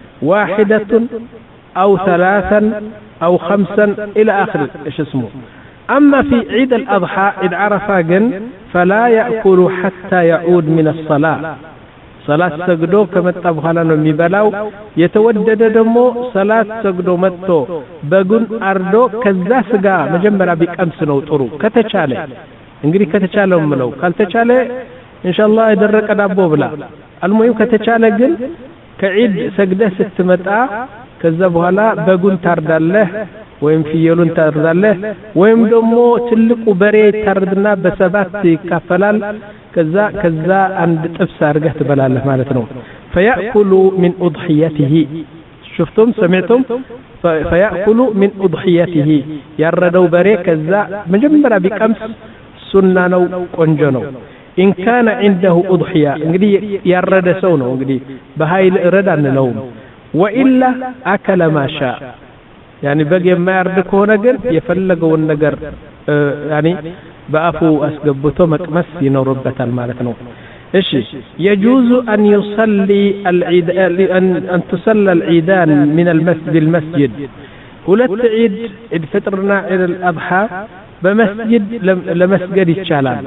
واحدة أو ثلاثا أو خمسا إلى آخر إيش اسمه أما في عيد الأضحى عيد عرفة جن فلا يأكل حتى يعود من الصلاة صلاة سجدو كما تبغانا نميبلاو يتودد دمو صلاة سجدو متو بقول أردو كذا سجا مجمرة بكأمس نو طرو كتشالي انجري كتشالي أملو قال تشالي إن شاء الله يدرك أدابو بلا المهم كتشالي جن كعيد سجدة ستمتع كذا بهلا بقول ترد الله ወይም ፍየሉን ታርዳለህ ወይም ደግሞ ትልቁ በሬ ታርድና በሰባት ይካፈላል ከዛ ከዛ አንድ ጥብስ አርገህ ትበላለህ ማለት ነው فيأكل من أضحيته شفتم سمعتم فيأكل من أضحيته يردو በሬ ከዛ መጀመሪያ ቢቀምስ ሱና ነው ቆንጆ ነው إن كان عنده أضحية እንግዲህ ያረደ ሰው ነው እንግዲህ በኃይል ረዳን ነው وإلا أكل ما شاء يعني بقي ما يردك هنا قل يفلقوا النقر آه يعني بأفو أسقبته مكمس ينوربة المالتنو إيش يجوز أن يصلي العيد أن, أن تصلى العيدان من المسجد المسجد ولا تعيد عيد فطرنا إلى الأضحى بمسجد لمسجد الشالان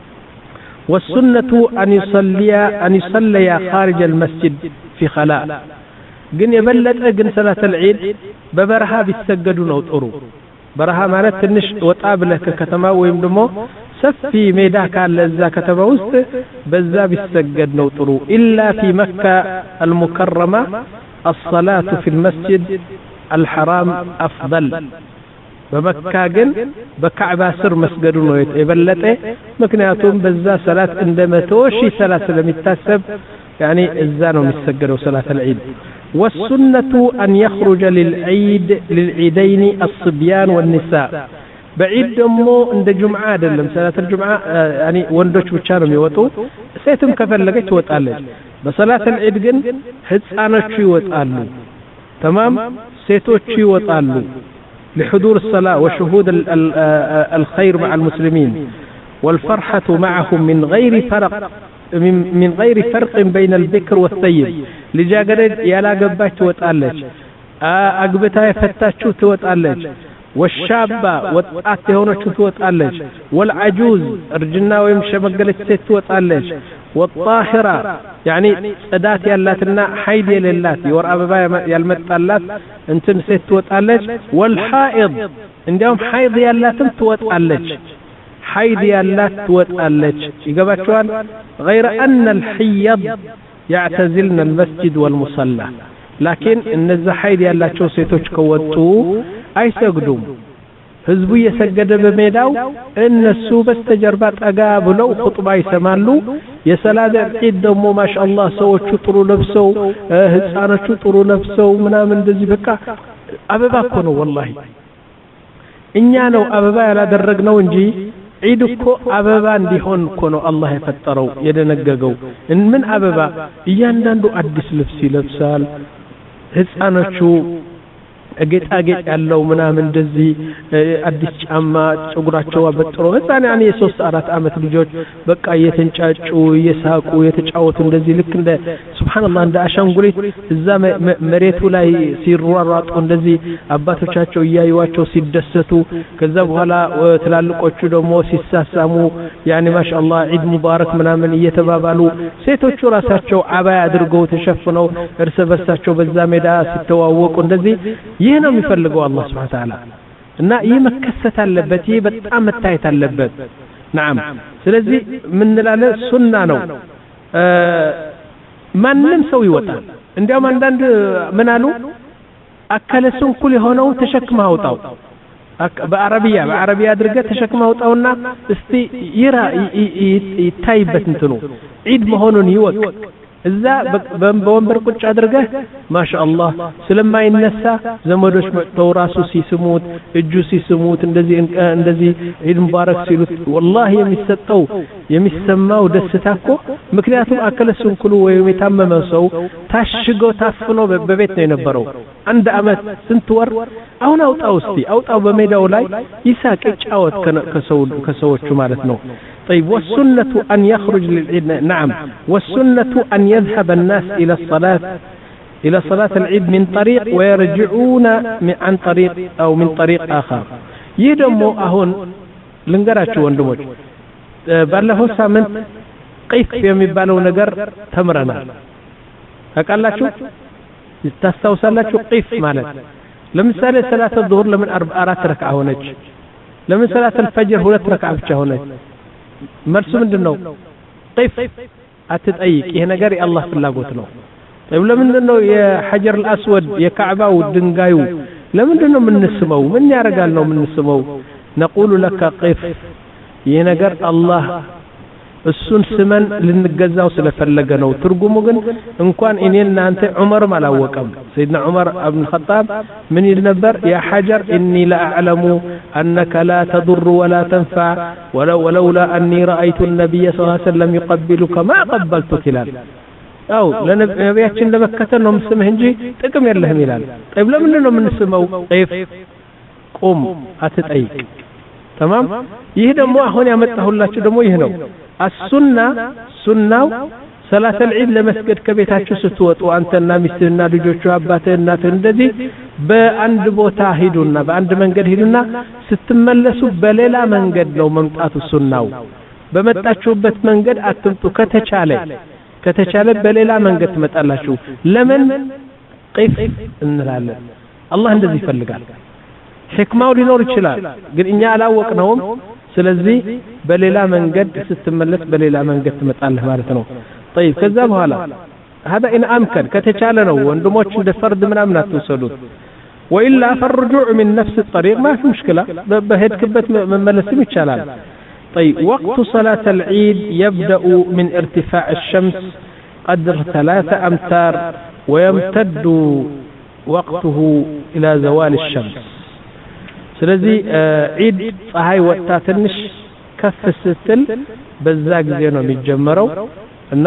والسنة أن يصلي أن يصلي خارج المسجد في خلاء ግን የበለጠ ግን ሰላት العيد በበረሃ ቢሰገዱ ነው ጥሩ በረሃ ማለት ትንሽ ወጣ ብለህ ከከተማ ወይም ደግሞ ሰፊ ሜዳ ካለ እዛ ከተማ ውስጥ በዛ ቢሰገድ ነው ጥሩ إلا في مكة المكرمة الصلاة في المسجد الحرام أفضل በመካ ግን በካዕባ ስር መስገዱ ነው የበለጠ ምክንያቱም በዛ ሰላት እንደ መቶ ሺህ ሰላት ስለሚታሰብ ያኒ እዛ ነው የሚሰገደው ሰላት العيد والسنة أن يخرج للعيد للعيدين الصبيان والنساء بعيد دمو عند جمعة አይደለም ሰላት الجمعة ያኒ ወንዶች ብቻ ነው የሚወጡ ሴትም ከፈለገች ትወጣለች በሰላት العيد ግን ህፃኖች ይወጣሉ تمام ሴቶች ይወጣሉ لحضور الصلاة وشهود الخير مع المسلمين والفرحة معهم من غير فرق من من غير فرق بين الذكر والثيب لجاجرد يلا قباش توتقالج أقبتا يفتاشو توتقالج والشابة وطاعت هونشو توتقالج والعجوز رجلنا ويمشي مقلت ست توتقالج والطاهرة يعني صدات يالاتنا حيد يلالات يور أبابا يالمتقالات انتن ست توتقالج والحائض عندهم حيض يالاتن توتقالج حيض يالات توتقالج يقباتشوان غير أن الحيض يعتزلن المسجد والمصلى لكن إن الزحيد يالات شو سيتوش كوتو أي سجدوم ህዝቡ የሰገደ በሜዳው እነሱ በስተጀርባ ተጋብለው ኹጥባ ይሰማሉ የሰላት ዒድ ደግሞ ማሻአላህ ሰዎቹ ጥሩ ለብሰው ህፃኖቹ ጥሩ ለብሰው ምናምን እንደዚህ በቃ አበባ እኮ ነው والله እኛ ነው አበባ ያላደረግነው እንጂ ዒድ እኮ አበባ እንዲሆን እኮ ነው አላህ የፈጠረው የደነገገው ምን አበባ እያንዳንዱ አዲስ ልብስ ይለብሳል ህፃኖቹ ጌጣጌጥ ያለው ምናምን እንደዚህ አዲስ ጫማ ጸጉራቸው አበጥሮ ህፃን ያኔ የሶስት አራት አመት ልጆች በቃ እየተንጫጩ እየሳቁ የተጫወቱ እንደዚህ ልክ እንደ ሱብሃንአላህ እንደ አሻንጉሊት እዛ መሬቱ ላይ ሲሯሯጡ እንደዚህ አባቶቻቸው እያዩዋቸው ሲደሰቱ ከዛ በኋላ ትላልቆቹ ደግሞ ሲሳሳሙ ያኔ ማሻአላህ ዒድ ሙባረክ ምናምን እየተባባሉ ሴቶቹ ራሳቸው አባያ አድርገው ተሸፍነው እርስ በርሳቸው በዛ ሜዳ ሲተዋወቁ እንደዚህ ይህ ነው የሚፈልገው አላህ Subhanahu Wa Ta'ala እና ይህ መከሰት አለበት ይህ በጣም መታየት አለበት نعم ስለዚህ ምን እንላለን ሱና ነው ማንንም ሰው ይወጣል እንዲያውም አንዳንድ ምን አሉ አከለ ሱንኩል የሆነው ተሸክማ አውጣው በአረቢያ በአረቢያ አድርገ ተሸክማ አውጣውና እስቲ ይራ ይታይበት እንትኑ ዒድ መሆኑን ይወቅ እዛ በወንበር ቁጭ አድርገህ ማሻአላህ ስለማይነሳ ዘመዶች መጥተው ራሱ ሲስሙት እጁ ሲስሙት እንደዚህ እንደዚህ ዒድ ሙባረክ ሲሉት والله የሚሰጠው የሚሰማው ደስታኮ ምክንያቱም አከለሱን ኩሉ ወይም የታመመ ሰው ታሽጎ ታፍኖ በቤት ነው የነበረው አንድ አመት ስንት ወር አሁን አውጣው እስቲ አውጣው በሜዳው ላይ ይሳቅ ጫወት ከሰው ከሰዎቹ ማለት ነው طيب والسنة أن يخرج للعيد نعم والسنة أن يذهب الناس إلى الصلاة إلى صلاة العيد من طريق ويرجعون عن طريق أو من طريق آخر يدمو أهون لنقرأت وندمج بالله سامن قيف يمبالو نقر تمرنا هكذا لا شو تستوصل لا شو قيف مالك لمثال صلاة الظهر لمن أربع أرات ركعة هونج لمن صلاة الفجر هولت ركعة بشا هونج مرسو ምንድነው قيف አትጠይቅ ይሄ ነገር የአላህ ፍላጎት ነው طيب ለምንድነው የሐጀር الاسود የካዕባው ድንጋዩ ለምንድነው የምንስመው ምን ያረጋል ነው የምንስመው نقول لك قيف ይሄ ነገር አላህ እሱን ስመን ልንገዛው ስለፈለገ ነው ትርጉሙ ግን እንኳን እኔና አንተ ዑመር ማላወቀም سيدنا عمر ابن الخطاب من ينبر يا حجر اني لا اعلم انك لا تضر ولا تنفع ولو ولولا اني رايت النبي صلى الله عليه وسلم يقبلك ما قبلتك ይላል አው ለነቢያችን ለመከተል ነው መስመህ እንጂ ጥቅም የለህም ይላል طيب ለምን ነው የምንስመው قيف ቁም አትጠይቅ تمام ይሄ ደግሞ አሁን ያመጣሁላችሁ ደግሞ ይሄ ነው السنة سنة صلاة العيد لمسجد كبيتاچو ስትወጡ አንተና ሚስትህና ልጆቹ አባትህ እናትህ እንደዚህ በአንድ ቦታ ሄዱና በአንድ መንገድ ሄዱና ስትመለሱ በሌላ መንገድ ነው መምጣቱ ሱናው በመጣችሁበት መንገድ አትምጡ ከተቻለ ከተቻለ በሌላ መንገድ ትመጣላችሁ ለምን قيف እንላለን አላህ እንደዚህ ይፈልጋል ህክማው ሊኖር ይችላል ግን እኛ አላወቅነውም ስለዚህ በሌላ መንገድ ስትመለስ በሌላ መንገድ ትመጣለህ ማለት ነው طيب ከዛ በኋላ هذا ان امكن ከተቻለ ነው ወንድሞች እንደ ፈርድ ምናምን አትወሰዱት وإلا فالرجوع من نفس الطريق ما في مشكلة بهد كبت مملسم يتشالال. طيب وقت صلاة العيد يبدأ من ارتفاع الشمس قدر ثلاثة أمتار ويمتد وقته إلى زوال الشمس. ስለዚህ ዒድ ፀሐይ ወጣ ትንሽ ከፍ ስትል በዛ ጊዜ ነው የሚጀመረው እና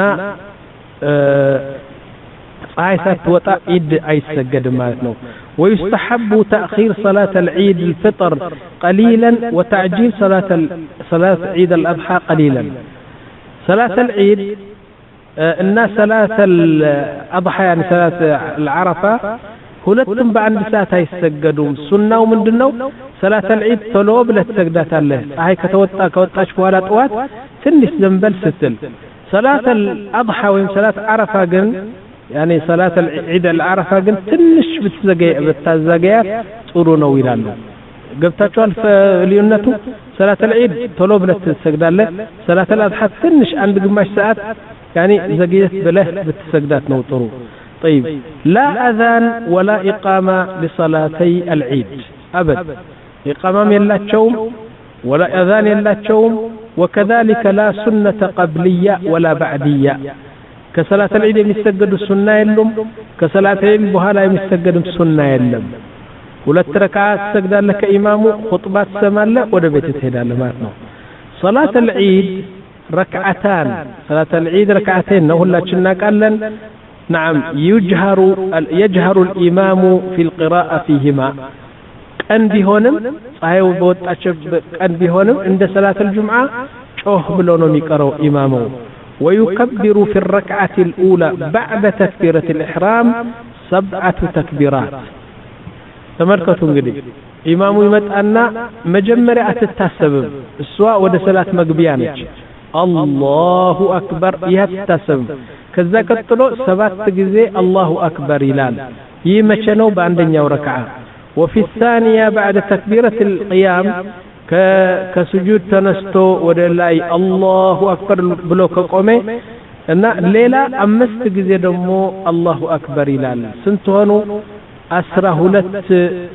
ፀሐይ ሳትወጣ ዒድ አይሰገድም ማለት ነው። ويستحب تأخير صلاة العيد الفطر قليلا وتعجيل صلاة صلاة عيد الأضحى قليلا. صلاة العيد እና صلاة الأضحى يعني صلاة العرفة ሁለቱም በአንድ ሰዓት አይሰገዱም። ሱናው ምንድነው? ሰላተል ዒድ ቶሎ ብለህ ትሰግዳታለህ። ፀሐይ ከተወጣ ከወጣች በኋላ ጠዋት ትንሽ ዘንበል ስትል። ሰላተል አድሃ ወይም ሰላት አረፋ ግን ያኔ ሰላተል ዒድ አልአረፋ ግን ትንሽ ብትዘገይ ብታዘገያት ጥሩ ነው ይላሉ። ገብታችኋል ልዩነቱ? ሰላተል ዒድ ቶሎ ብለህ ትሰግዳለህ። ሰላተል አድሃ ትንሽ አንድ ግማሽ ሰዓት ያኔ ዘግየት ብለህ ብትሰግዳት ነው ጥሩ። طيب لا أذان ولا إقامة لصلاتي العيد أبد. إقامة يلاتشوم ولا أذان يلاتشوم وكذلك لا سنة قبلية ولا بعدية. كصلاة العيد يمسجد السنة يلم كصلاة العيد بهالا يمسجد السنة يلم. ولا تركعات سجد لك إمام خطبات سمالة ولا بيت تهدى لماتنا. صلاة العيد ركعتان. صلاة العيد ركعتين نقول كنا قالن نعم يجهر يجهر الإمام في القراءة فيهما. كان بهونم صحيح بوتاشب كان بهونم عند صلاة الجمعة شوه بلونو يقرأ إمامه ويكبر في الركعة الأولى بعد تكبيرة الإحرام سبعة تكبيرات. تمركتم قدي إمامه يمتأنا مجمرة أتتسبب السواء ود صلاة مقبيانك الله أكبر يتسبب كذا كتلو سبات جزء الله أكبر إلال يمشنو بعندنا وركعة. وفي الثانية بعد تكبيرة القيام كسجود تنستو ودلاي الله أكبر بلوك قومي أن ليلة أمست جزء دمو الله أكبر إلال سنتونو أسره لت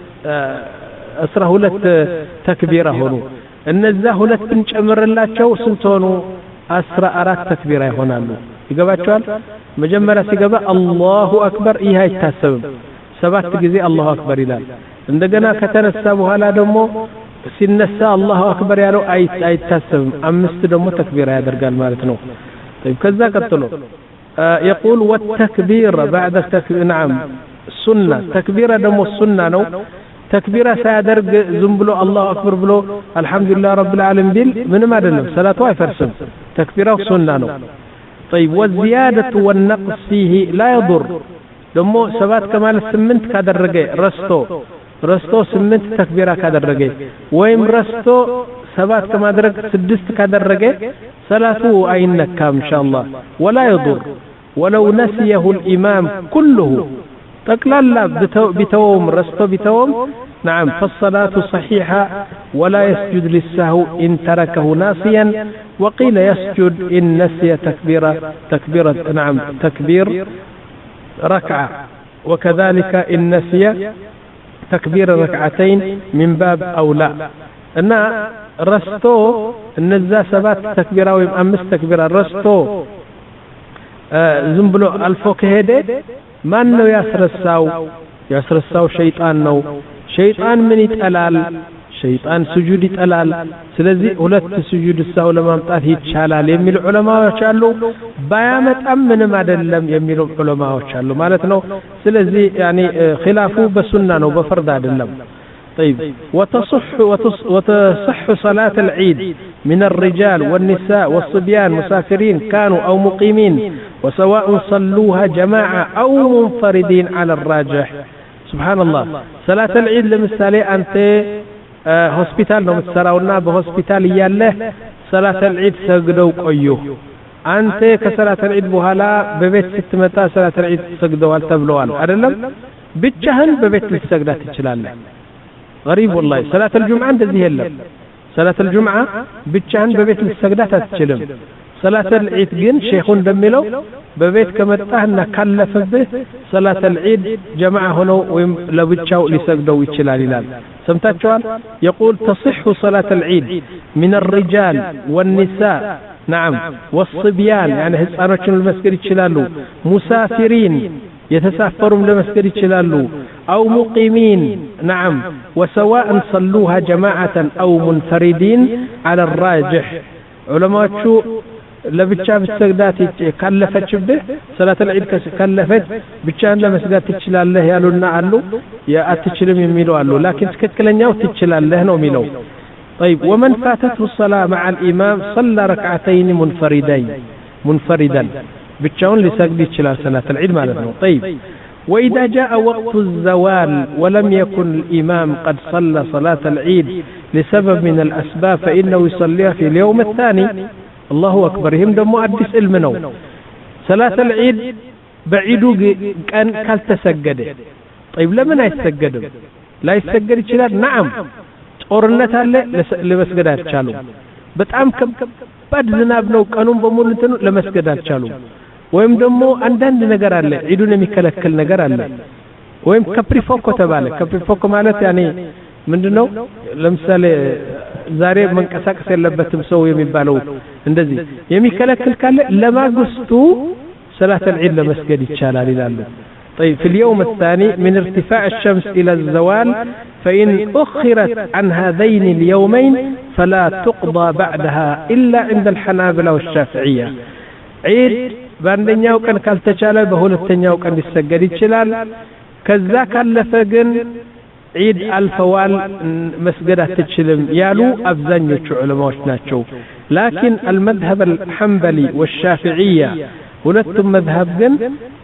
أسره لت تكبيره هونو إن الزهلت بنش أمر الله شو سنتونو أسرى أرات تكبيره هونالو يقبل مجمرة سيقبل الله أكبر إيها يتسبب سبات جزي الله أكبر إلال عندنا كتنسبها لا دمو سنسى الله أكبر يالو أي أي تسبب أمست دمو تكبير هذا الرجال مالتنو. طيب كذا قتلو آه يقول والتكبير بعد التكبير نعم سنة تكبير دمو السنة نو تكبيرة سادر زنبلو الله أكبر بلو الحمد لله رب العالمين دل من ما دلم صلاة واي فرسم تكبيرة سنة نو. طيب والزيادة والنقص فيه لا يضر. دمو سبات كمال السمنت كادر رجع رستو رستو سمنت تكبيرة كادر رجع ويم رستو سبات كما درج سدست كادر رجع صلاته أينك إن شاء الله ولا يضر ولو نسيه الإمام كله تقلل بتوم رستو بتوم نعم فالصلاة صحيحة ولا يسجد للسهو إن تركه ناسيا وقيل يسجد إن نسي تكبيرة تكبيرة نعم تكبير ركعة وكذلك إن نسي تكبير ركعتين من باب أولى. أن رستو النزا سبات تكبيرة ويم أمس تكبيرة رستو آه زنبلو الفوق هيدي ما أنه يسر الساو يسر الساو شيطان نو شيطان من يتألال شيطان سجود يتألال سلزي ولت سجود الساو لما امتات يتشالال يميل علماء وشالو بيامت أمن ما دلم يميل علماء وشالو مالتنو سلزي يعني خلافه بسنة نو بفرد دلم. طيب وتصح وتصح, وتصح صلاة العيد من الرجال والنساء والصبيان مسافرين كانوا أو مقيمين وسواء صلوها جماعة أو منفردين على الراجح. سبحان الله صلاة العيد لمثالي أنت هوسبيتال نو متسراونا بهوسبيتال ياله صلاة العيد سجدوا قيو أنت كصلاة العيد بهلا ببيت ست متى صلاة العيد سجدوا تبلوان أدلم بتشهن ببيت السجدات تشلال غريب والله. صلاة الجمعة عند ذي هلا صلاة الجمعة ብቻህን በቤት ልትሰግዳት አትችልም صلاة العيد ግን ሼኹ እንደሚለው በቤት ከመጣህና ካለፈብህ صلاة العيد جماعة ሆነው ወይም ለብቻው ሊሰግደው ይችላል ይላል ሰምታችኋል يقول تصح صلاة العيد من الرجال والنساء نعم والصبيان يعني ህፃኖችን ለመስገድ ይችላሉ مسافرين يتسافرون لمسجد يشلالو أو مقيمين نعم وسواء صلوها جماعة أو منفردين على الراجح علماء شو لبتشا بالسجدات كلفت به صلاة العيد كلفت بتشان لمسجد تشلال له يالونا علو يا أتشلم يميلو علو لكن سكتكلن ياو تشلال له نو ميلو طيب ومن فاتته الصلاة مع الإمام صلى ركعتين منفردين منفردا بتشاون لسجد تشلال صلاة العيد مالتنا طيب وإذا جاء وقت الزوال ولم يكن الإمام قد صلى صلاة العيد لسبب من الأسباب فإنه يصليها في اليوم الثاني الله أكبر هم دمو أدس المنو صلاة العيد بعيدو كان كالتسجد طيب لمن يسجد لا يسجد تشلال نعم ጦርነት አለ ለመስገድ አልቻሉም በጣም ከባድ ዝናብ ነው ቀኑን በሙሉ እንትን ለመስገድ አልቻሉም ወይም ደግሞ አንዳንድ ነገር አለ ዒዱን የሚከለክል ነገር አለ ወይም ካፕሪፎኮ ተባለ ካፕሪፎኮ ማለት ያኔ ምንድነው ለምሳሌ ዛሬ መንቀሳቀስ የለበትም ሰው የሚባለው እንደዚህ የሚከለክል ካለ ለማግስቱ صلاة العيد ለመስገድ ይቻላል ይላሉ طيب في اليوم الثاني من ارتفاع الشمس إلى الزوال فإن أخرت عن هذين اليومين فلا تقضى بعدها إلا عند الحنابلة والشافعية عيد باندنياو كان كالتشالة بهولتنياو كان يسجد يشلال كذا كالفجن عيد الفوال مسجدة تشلم يالو أبزانيو علماء ناتشو لكن المذهب الحنبلي والشافعية ولتم مذهب جن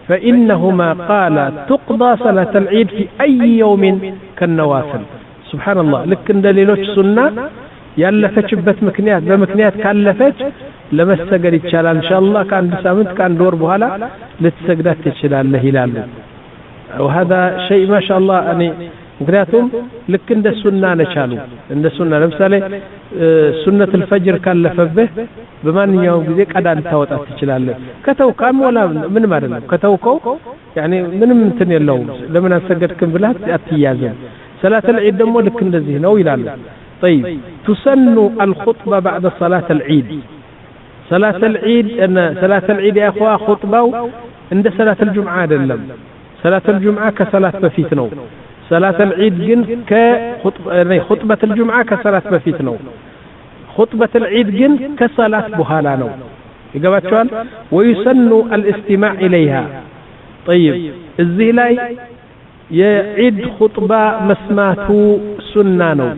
فإنهما قال تقضى صلاة العيد في أي يوم كالنوافل سبحان الله لكن دليلوش سنة يالفتش بس مكنيات بمكنيات كالفتش لما استقر يتشال إن شاء الله كان بسامت كان دور بهلا لتسجدات تشلال لهلال وهذا شيء ما شاء الله أني مكنياتهم لكن ده سنة نشالو عند سنة لمثالي سنة الفجر كان لفبه بمان يوم ذيك أدان توت تشلال كتو كام ولا من مرنا كتو كو يعني من ممتن اللوم لما نسجد كم بلاد أتيازم صلاة العيد دمو لكن ده زينو يلال طيب تسن الخطبة بعد صلاة العيد صلاة العيد أن صلاة العيد يا أخوة خطبة عند صلاة الجمعة دلم صلاة الجمعة كصلاة بفيتنو صلاة العيد جن كخطبة خطبة الجمعة كصلاة بفيتنو خطبة العيد جن كصلاة بهالانو يقبل شوال ويسن الاستماع إليها طيب الزيلاي يعيد خطبة مسماته سنانو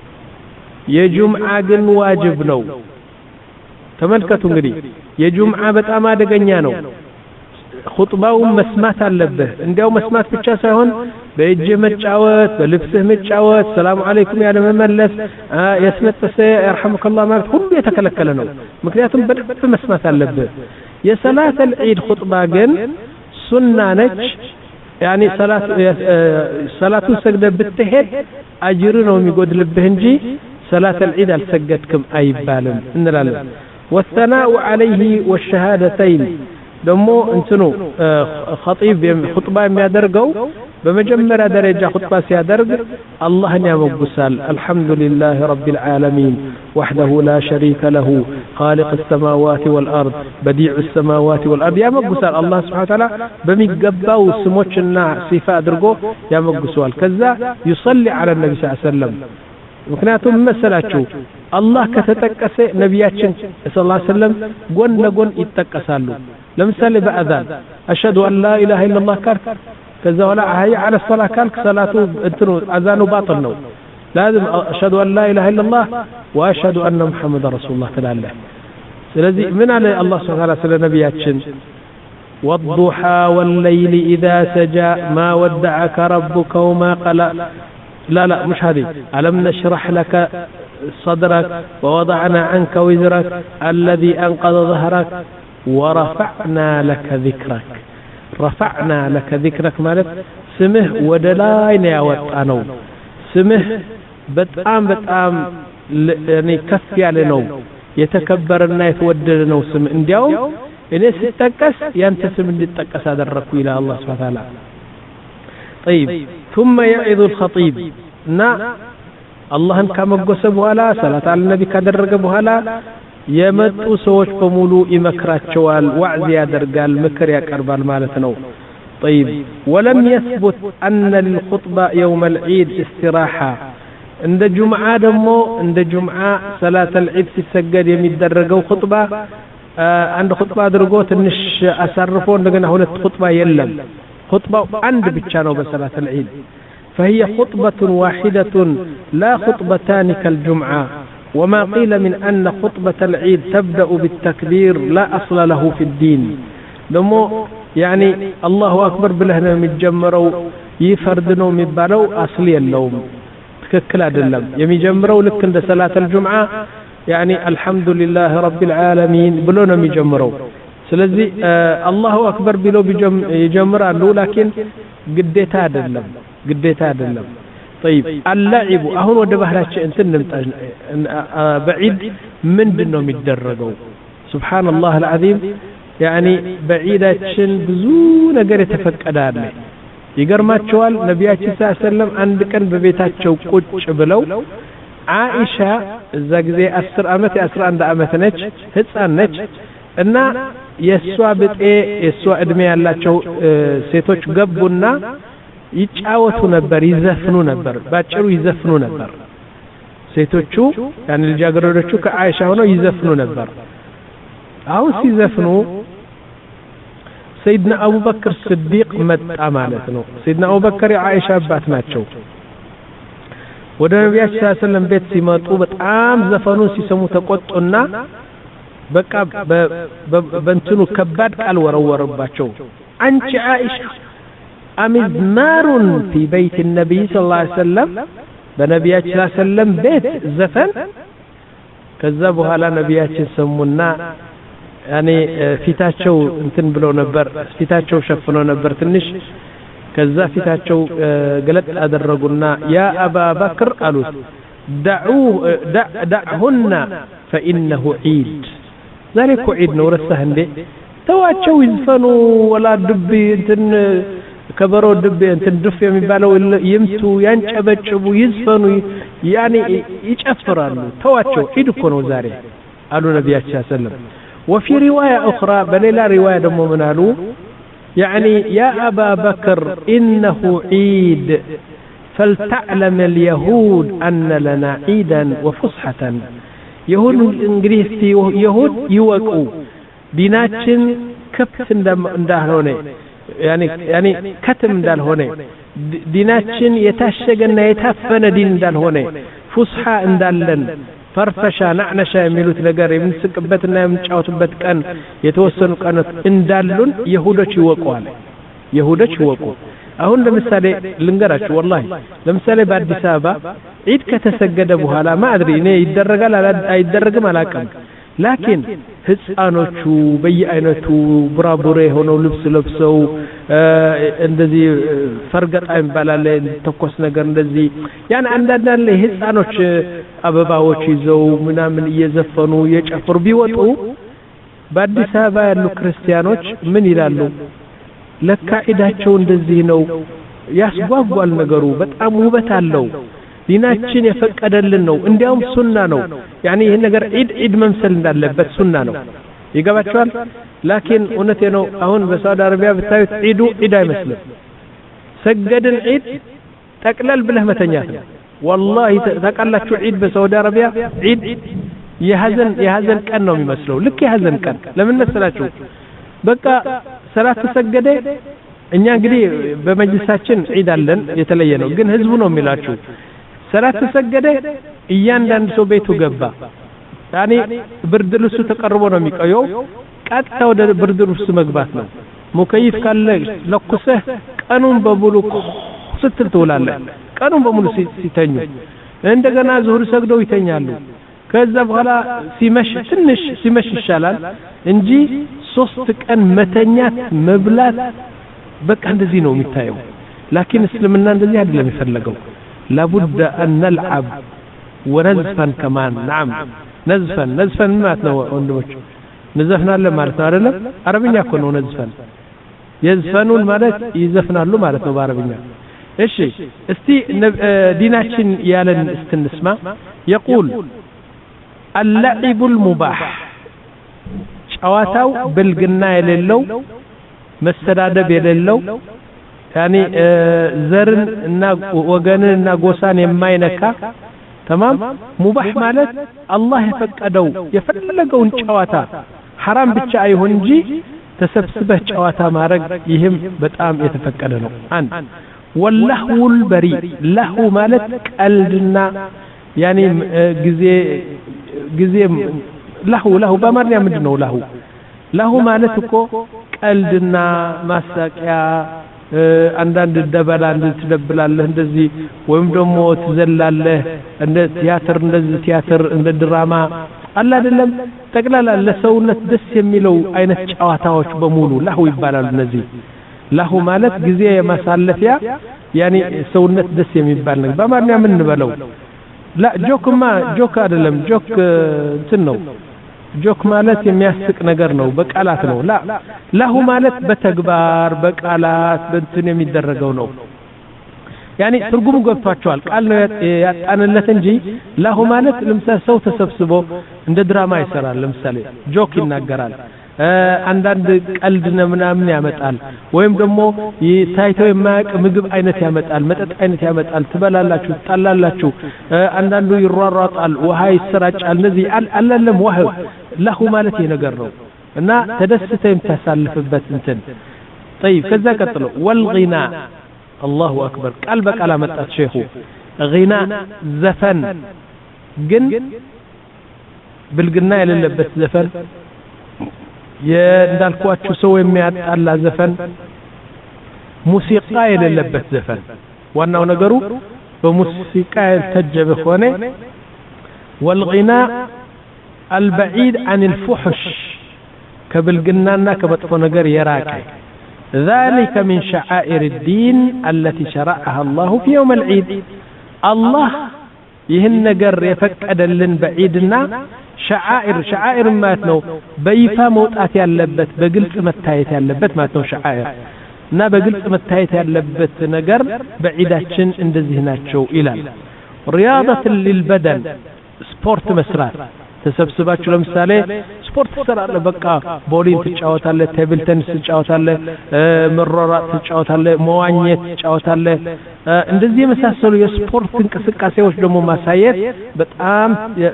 يا جمعة جن واجبنو تملكتوا انجدي يا جمعة بتأما دقنيانو خطباو مسمات አለብህ እንዲያው መስማት ብቻ ሳይሆን በእጅ መጫወት በልብስህ መጫወት ሰላም አለይኩም ያለ መመለስ ያስመጠሰ يرحمك الله ማለት ሁሉ የተከለከለ ነው ምክንያቱም በደንብ መስማት አለብህ የሰላት العيد خطبه ግን ሱና ነች يعني ሰላት ሰላቱን ሰግደ ብትሄድ አጅር ነው የሚጎድልብህ እንጂ ሰላት العيد አልሰገድክም አይባልም እንላለን والثناء عليه والشهادتين دمو انتنو خطيب خطبة يادرقو بمجمرة درجة خطبة سيادرق الله يمقسال الحمد لله رب العالمين وحده لا شريك له خالق السماوات والأرض بديع السماوات والأرض يا مقسال الله سبحانه وتعالى بمقباو سموشنا صفاء درقو يا مقسال كذا يصلي على النبي صلى الله عليه وسلم ምክንያቱም መሰላችሁ አላህ ከተጠቀሰ ነብያችን ሰለላሁ ዐለይሂ ወሰለም ጎን ለጎን ይጠቀሳሉ ለምሳሌ በአዛን አሽሀዱ አን ላ ኢላሃ ኢላላህ ካልክ ከዛ ወላ አህይ አለ ሶላ ካልክ ሰላቱ እንትኑ አዛኑ ባጥል ነው لازم አሽሀዱ አን ላ ኢላሃ ኢላላህ ወአሽሀዱ አነ ሙሐመድ ረሱሉላህ ትላለህ ስለዚህ ምን አለ አላህ ሱብሓነሁ ወተዓላ ስለ ነብያችን والضحى والليل إذا سجى ما ودعك ربك وما قلى لا لا مش هذه ألم نشرح لك صدرك ووضعنا عنك وزرك الذي أنقض ظهرك ورفعنا لك ذكرك رفعنا لك ذكرك مالك سمه ودلاين يا وطانو سمه بتقام بتقام ያኔ ከፍ ያለ ነው የተከበረና የተወደደ ነው ስም እንዲያውም እኔ ሲጠቀስ ያንተ ስም እንዲጠቀስ አደረኩ ኢላ አላህ Subhanahu Wa Ta'ala طيب ثم يعظ الخطيب نا አላህን ካመጎሰ በኋላ ሰላት አለ ነቢ ካደረገ በኋላ የመጡ ሰዎች በሙሉ ይመክራቸዋል ዋዕዝ ያደርጋል ምክር ያቀርባል ማለት ነው طيب ولم يثبت أن للخطبة يوم العيد استراحة عند جمعة دمو عند جمعة صلاة العيد ሲሰገድ የሚደረገው خطبة عند خطبة አድርጎ ትንሽ አሳርፎ እንደገና ሁለት خطبة የለም خطبة عند ብቻ ነው በصلاة العيد فهي خطبة واحدة لا خطبتان كالجمعة وما قيل من أن خطبة العيد تبدأ بالتكبير لا أصل له في الدين لمو يعني الله أكبر بلهنا متجمروا يفردنوا مبالوا أصلي اللوم تككل أدلم يمجمروا لك عند صلاة الجمعة يعني الحمد لله رب العالمين بلونا مجمروا سلزي آه الله أكبر بلو يجمر له لكن قديت أدلم قديت أدلم طيب اللعب أهون ودبهلاش أنت بعيد من دنهم يتدرجوا سبحان الله العظيم يعني بعيداتشن بزو ነገር የተፈቀዳለ ይገርማቸዋል ነብያችን ሰለላሁ ዐለይሂ ወሰለም አንድ ቀን በቤታቸው ቁጭ ብለው አይሻ እዛ ጊዜ አስር አመት አስራ አንድ አመት ነች ህፃን ነች እና የሷ ብጤ የሷ እድሜ ያላቸው ሴቶች ገቡና ይጫወቱ ነበር ይዘፍኑ ነበር ባጭሩ ይዘፍኑ ነበር ሴቶቹ ያን ልጃገረዶቹ ከአይሻ ሆነው ይዘፍኑ ነበር አሁን ሲዘፍኑ سيدنا أبو بكر الصديق متى مالتنا سيدنا أبو بكر عائشة አባት ናቸው ወደ ነብያችን ሰለላሁ ዐለይሂ ወሰለም ቤት ሲመጡ በጣም ዘፈኑን ሲሰሙ ተቆጡና በቃ በእንትኑ ከባድ ቃል ወረወረባቸው አንቺ አይሻ አሚዝማሩን في بيت النبي صلى الله عليه وسلم በነብያችን ሰለላሁ ዐለይሂ ወሰለም ቤት ዘፈን ከዛ በኋላ ነብያችን ሰሙና يعني ፊታቸው እንትን ብለው ነበር ፊታቸው ሸፍነው ነበር ትንሽ ከዛ ፊታቸው ገለጥ አደረጉና ያ አባ በክር አሉት دعوه دعهن فانه عيد ذلك عيد ነው ረሳህ እንዴ ተዋቸው ይዝፈኑ ወላ ድብ እንትን ከበሮ ድብ እንትን ድፍ የሚባለው ይምቱ ያንጨበጭቡ ይዝፈኑ ያኒ ይጨፍራሉ ተዋቸው ዒድ እኮ ነው ዛሬ አሉ ነብያችን ሰለላሁ ዐለይሂ ወሰለም وفي رواية أخرى بليلا رواية دمو منالو يعني يا أبا بكر إنه عيد فلتعلم اليهود أن لنا عيدا وفصحة يهود الإنجليز يهود يوقعوا ديناتشن كبت اندالهوني يعني يعني كتم اندالهوني ديناتشن يتاشقنا يتفن دين اندالهوني فصحة اندالن ፈርፈሻ ናዕነሻ የሚሉት ነገር የምንስቅበትና የምንጫወትበት ቀን የተወሰኑ ቀናት እንዳሉን ይሁዶች ይወቁዋል ይሁዶች ይወቁ አሁን ለምሳሌ ልንገራችሁ والله ለምሳሌ በአዲስ አበባ ዒድ ከተሰገደ በኋላ ማድሪ እኔ ይደረጋል አይደረግም አላቀም ላኪን ህፃኖቹ በየአይነቱ ብራቡሬ ሆነው ልብስ ለብሰው እንደዚህ ፈርገጣ ይባላል ተኮስ ነገር እንደዚህ ያን አንዳንድ ህፃኖች አበባዎች ይዘው ምናምን እየዘፈኑ የጨፈሩ ቢወጡ በአዲስ አበባ ያሉ ክርስቲያኖች ምን ይላሉ ለካ ዒዳቸው እንደዚህ ነው ያስጓጓል ነገሩ በጣም ውበት አለው ዲናችን የፈቀደልን ነው እንዲያውም ሱና ነው ያኒ ይሄ ነገር ዒድ ዒድ መምሰል እንዳለበት ሱና ነው ይገባቸዋል ላኪን እውነቴ ነው አሁን በሳውዲ አረቢያ ብታዩት ዒዱ ዒድ አይመስልም ሰገድን ዒድ ጠቅለል ብለህ መተኛት ነው والله ተቃላችሁ ዒድ በሳውዲ አረቢያ ዒድ የሐዘን የሐዘን ቀን ነው የሚመስለው ልክ የሐዘን ቀን ለምን መሰላችሁ በቃ ሰላት ተሰገደ እኛ እንግዲህ በመጅልሳችን ዒድ አለን የተለየ ነው ግን ህዝቡ ነው የሚላችሁ ሰላት ተሰገደ እያንዳንዱ ሰው ቤቱ ገባ ያኒ ብርድ ልብሱ ተቀርቦ ነው የሚቀየው ቀጥታ ወደ ብርድ ልብሱ መግባት ነው ሙከይፍ ካለ ለኩሰህ ቀኑን በሙሉ ስትል ትውላለህ ቀኑን በሙሉ ሲተኙ እንደገና ዙሁር ሰግደው ይተኛሉ ከዛ በኋላ ሲመሽ ትንሽ ሲመሽ ይሻላል እንጂ ሶስት ቀን መተኛት መብላት በቃ እንደዚህ ነው የሚታየው ላኪን እስልምና እንደዚህ አይደለም የሚፈልገው لابد أن نلعب ወነዝፈን ከማን ናም ነዝፈን ነዝፈን ማለት ነው ወንድሞች ነዘፍናለን ማለት ነው አይደለም አረብኛ እኮ ነው ነዝፈን የዝፈኑን ማለት ይዘፍናሉ ማለት ነው በአረብኛ እሺ እስቲ ዲናችን ያለን እስትንስማ يقول اللعب المباح ጨዋታው ብልግና የሌለው መስተዳደብ የሌለው ያኒ ዘርን እና ወገንን እና ጎሳን የማይነካ تمام ሙባህ ማለት አላህ የፈቀደው የፈለገውን ጨዋታ حرام ብቻ አይሆን እንጂ ተሰብስበህ ጨዋታ ማድረግ ይህም በጣም የተፈቀደ ነው አንድ واللهو البريء لهو ማለት ቀልድና ያኒ ጊዜ ጊዜ لهو لهو በአማርኛ ምንድነው لهو لهو ማለት እኮ ቀልድና ማሳቂያ አንዳንድ ደበላ እንድትደብላለህ እንደዚህ ወይም ደግሞ ትዘላለህ እንደ ቲያትር እንደዚህ ቲያትር እንደ ድራማ አለ አይደለም ጠቅላላ ለሰውነት ደስ የሚለው አይነት ጨዋታዎች በሙሉ لهو ይባላሉ እነዚህ لهو ማለት ጊዜ የማሳለፊያ ያኒ ሰውነት ደስ የሚባል ነገር በአማርኛ ምን እንበለው لا ጆክማ ጆክ አይደለም ጆክ እንትን ነው ጆክ ማለት የሚያስቅ ነገር ነው በቃላት ነው لا لهو ማለት በተግባር በቃላት በእንትን የሚደረገው ነው ያኒ ትርጉሙ ገብቷቸዋል ቃል ነው ያጣንለት እንጂ لهو ማለት ለምሳሌ ሰው ተሰብስቦ እንደ ድራማ ይሰራል ለምሳሌ ጆክ ይናገራል አንዳንድ ቀልድ ምናምን ያመጣል ወይም ደግሞ ታይተው የማያውቅ ምግብ አይነት ያመጣል መጠጥ አይነት ያመጣል ትበላላችሁ ትጣላላችሁ አንዳንዱ ይሯሯጣል ውሃ ይሰራጫል እንደዚህ አላለም ውሃ لهو ማለት ይሄ ነገር ነው እና ተደስተህ የምታሳልፍበት እንትን طيب ከዛ ቀጥሎ والغناء الله اكبر ቃል በቃል አመጣት ሼኹ غناء ዘፈን ግን ብልግና የሌለበት ዘፈን የእንዳልኳችሁ ሰው የሚያጣላ ዘፈን ሙዚቃ የሌለበት ዘፈን ዋናው ነገሩ በሙዚቃ የተጀበ ሆነ والغناء البعيد عن الفحش كبلغنانا كمطفو ነገር የራቀ ذلك من شعائر الدين التي شرعها الله في يوم العيد الله ይህን ነገር የፈቀደልን بعيدنا شعائر شعائر ማለት ነው በይፋ መውጣት ያለበት በግልጽ መታየት ያለበት ማለት ነው شعائر እና በግልጽ መታየት ያለበት ነገር በዒዳችን እንደዚህ ናቸው ይላል رياضة للبدن ስፖርት መስራት ተሰብስባችሁ ለምሳሌ ስፖርት ተሰራለ በቃ ቦሊንግ ትጫወታለ ቴብል ቴኒስ ትጫወታለ መሮራት ትጫወታለ መዋኘት ትጫወታለ እንደዚህ የመሳሰሉ የስፖርት እንቅስቃሴዎች ደግሞ ማሳየት በጣም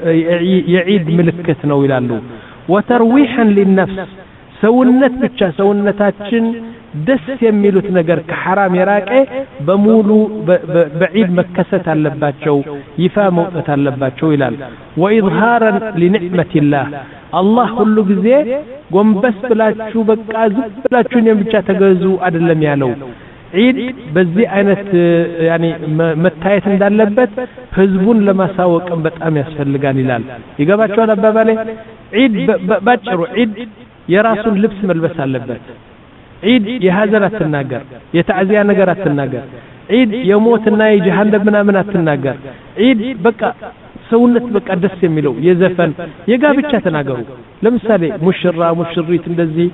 የዒድ ምልክት ነው ይላሉ وترويحا للنفس ሰውነት ብቻ ሰውነታችን ደስ የሚሉት ነገር ከሐራም የራቀ በሙሉ በዒድ መከሰት አለባቸው ይፋ መውጣት አለባቸው ይላል وإظهارا لنعمة الله الله ሁሉ ጊዜ ጎንበስ ብላችሁ በቃ ዝም ብላችሁ እኔን ብቻ ተገዙ አይደለም ያለው ዒድ በዚህ አይነት ያኒ መታየት እንዳለበት ህዝቡን ለማሳወቅ በጣም ያስፈልጋል ይላል ይገባችኋል አባባሌ ዒድ ባጭሩ ዒድ የራሱን ልብስ መልበስ አለበት ዒድ የሐዘን አትናገር የታዕዚያ ነገር አትናገር ዒድ የሞትና የጀሃነም ምናምን አትናገር ዒድ በቃ ሰውነት በቃ ደስ የሚለው የዘፈን የጋብቻ ተናገሩ ለምሳሌ ሙሽራ ሙሽሪት እንደዚህ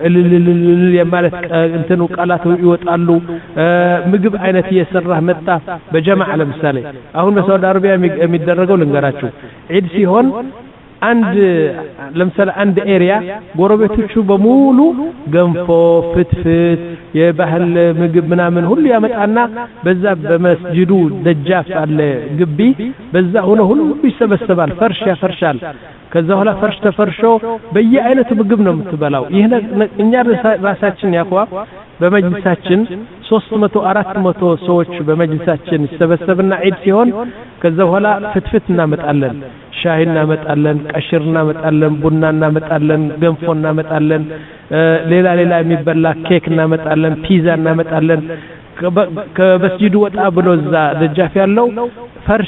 የማለት እንትኑ ቃላት ይወጣሉ ምግብ አይነት እየሰራህ መጣ በጀማዓ ለምሳሌ አሁን በሳውዲ አረቢያ የሚደረገው ልንገራችሁ ዒድ ሲሆን አንድ ለምሳሌ አንድ ኤሪያ ጎረቤቶቹ በሙሉ ገንፎ ፍትፍት የባህል ምግብ ምናምን ሁሉ ያመጣና በዛ በመስጂዱ ደጃፍ አለ ግቢ በዛ ሆነ ሁሉ ይሰበሰባል ፈርሽ ያፈርሻል ከዛ ኋላ ፈርሽ ተፈርሾ በየአይነቱ ምግብ ነው የምትበላው ይሄ እኛ ራሳችን ያቋ በመጅልሳችን ሶስት መቶ አራት መቶ ሰዎች በመጅልሳችን ይሰበሰብና ዒድ ሲሆን ከዛ በኋላ ፍትፍት እናመጣለን ሻይ እናመጣለን ቀሽር እናመጣለን ቡና እናመጣለን ገንፎ እናመጣለን ሌላ ሌላ የሚበላ ኬክ እናመጣለን ፒዛ እናመጣለን ከመስጂዱ ወጣ ብሎ እዛ ደጃፍ ያለው ፈርሽ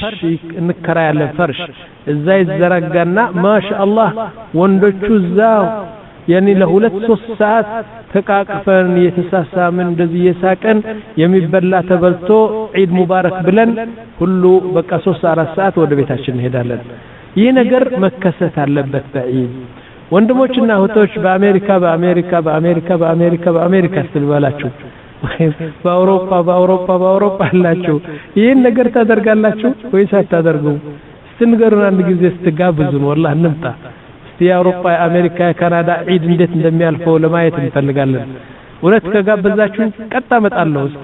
እንከራያለን ፈርሽ እዛ ይዘረጋና ማሻአላህ ወንዶቹ እዛ ያኒ ለሁለት ሶስት ሰዓት ተቃቅፈን የተሳሳምን እንደዚህ የሳቀን የሚበላ ተበልቶ ዒድ ሙባረክ ብለን ሁሉ በቃ ሶስት አራት ሰዓት ወደ ቤታችን እንሄዳለን። ይህ ነገር መከሰት አለበት በዒድ። ወንድሞችና እህቶች በአሜሪካ በአሜሪካ በአሜሪካ በአሜሪካ በአሜሪካ ስትባላችሁ በአውሮፓ በአውሮፓ በአውሮፓ አላችሁ ይሄን ነገር ታደርጋላችሁ ወይስ አታደርጉም? ስትንገሩን አንድ ጊዜ ስትጋብዙን والله እንምጣ። እስቲ የአውሮፓ የአሜሪካ የካናዳ ዒድ እንዴት እንደሚያልፈው ለማየት እንፈልጋለን። እውነት ከጋበዛችሁ ቀጣ መጣለሁ። እስቲ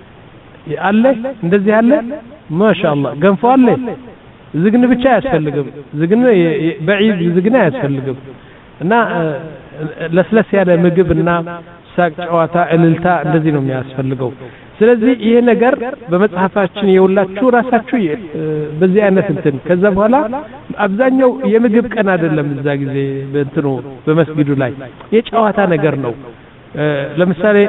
አለ እንደዚህ አለ ማሻአላህ ገንፎ አለ። ዝግን ብቻ አያስፈልግም። ዝግን በዒድ ዝግን አያስፈልግም እና ለስለስ ያለ ምግብና ሳቅ ጨዋታ እልልታ እንደዚህ ነው የሚያስፈልገው። ስለዚህ ይሄ ነገር በመጽሐፋችን የውላችሁ ራሳችሁ በዚህ አይነት እንትን ከዛ በኋላ አብዛኛው የምግብ ቀን አይደለም እዛ ጊዜ በእንትኑ በመስጊዱ ላይ የጨዋታ ነገር ነው። ለምሳሌ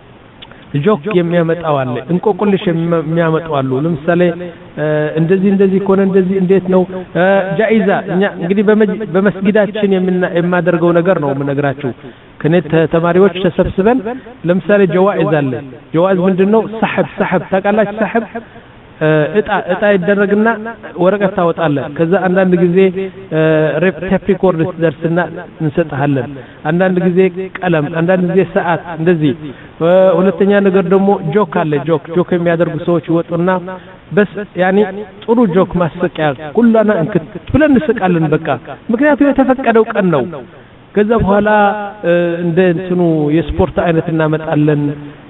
ጆክ የሚያመጣው አለ፣ እንቆቅልሽ የሚያመጣው አሉ። ለምሳሌ እንደዚህ እንደዚህ ኮነ እንደዚህ እንዴት ነው ጃኢዛ። እኛ እንግዲህ በመስጊዳችን የማደርገው ነገር ነው የምነግራችሁ። ከኔት ተማሪዎች ተሰብስበን ለምሳሌ ጀዋኢዝ አለ። ጀዋኢዝ ምንድነው? ሰሐብ ሰሐብ ታውቃላችሁ? ሰሐብ እጣ እጣ ይደረግና ወረቀት ታወጣለህ። ከዛ አንዳንድ ጊዜ ቴፕ ሪኮርድ ደርስና እንሰጣለን። አንዳንድ ጊዜ ቀለም፣ አንዳንድ ጊዜ ሰዓት እንደዚህ። ሁለተኛ ነገር ደግሞ ጆክ አለ። ጆክ ጆክ የሚያደርጉ ሰዎች ይወጡና በስ ያኒ ጥሩ ጆክ ማስቂያ ኩላና እንክት ብለን እንስቃለን በቃ ምክንያቱም የተፈቀደው ቀን ነው። ከዛ በኋላ እንደ እንትኑ የስፖርት አይነት እናመጣለን።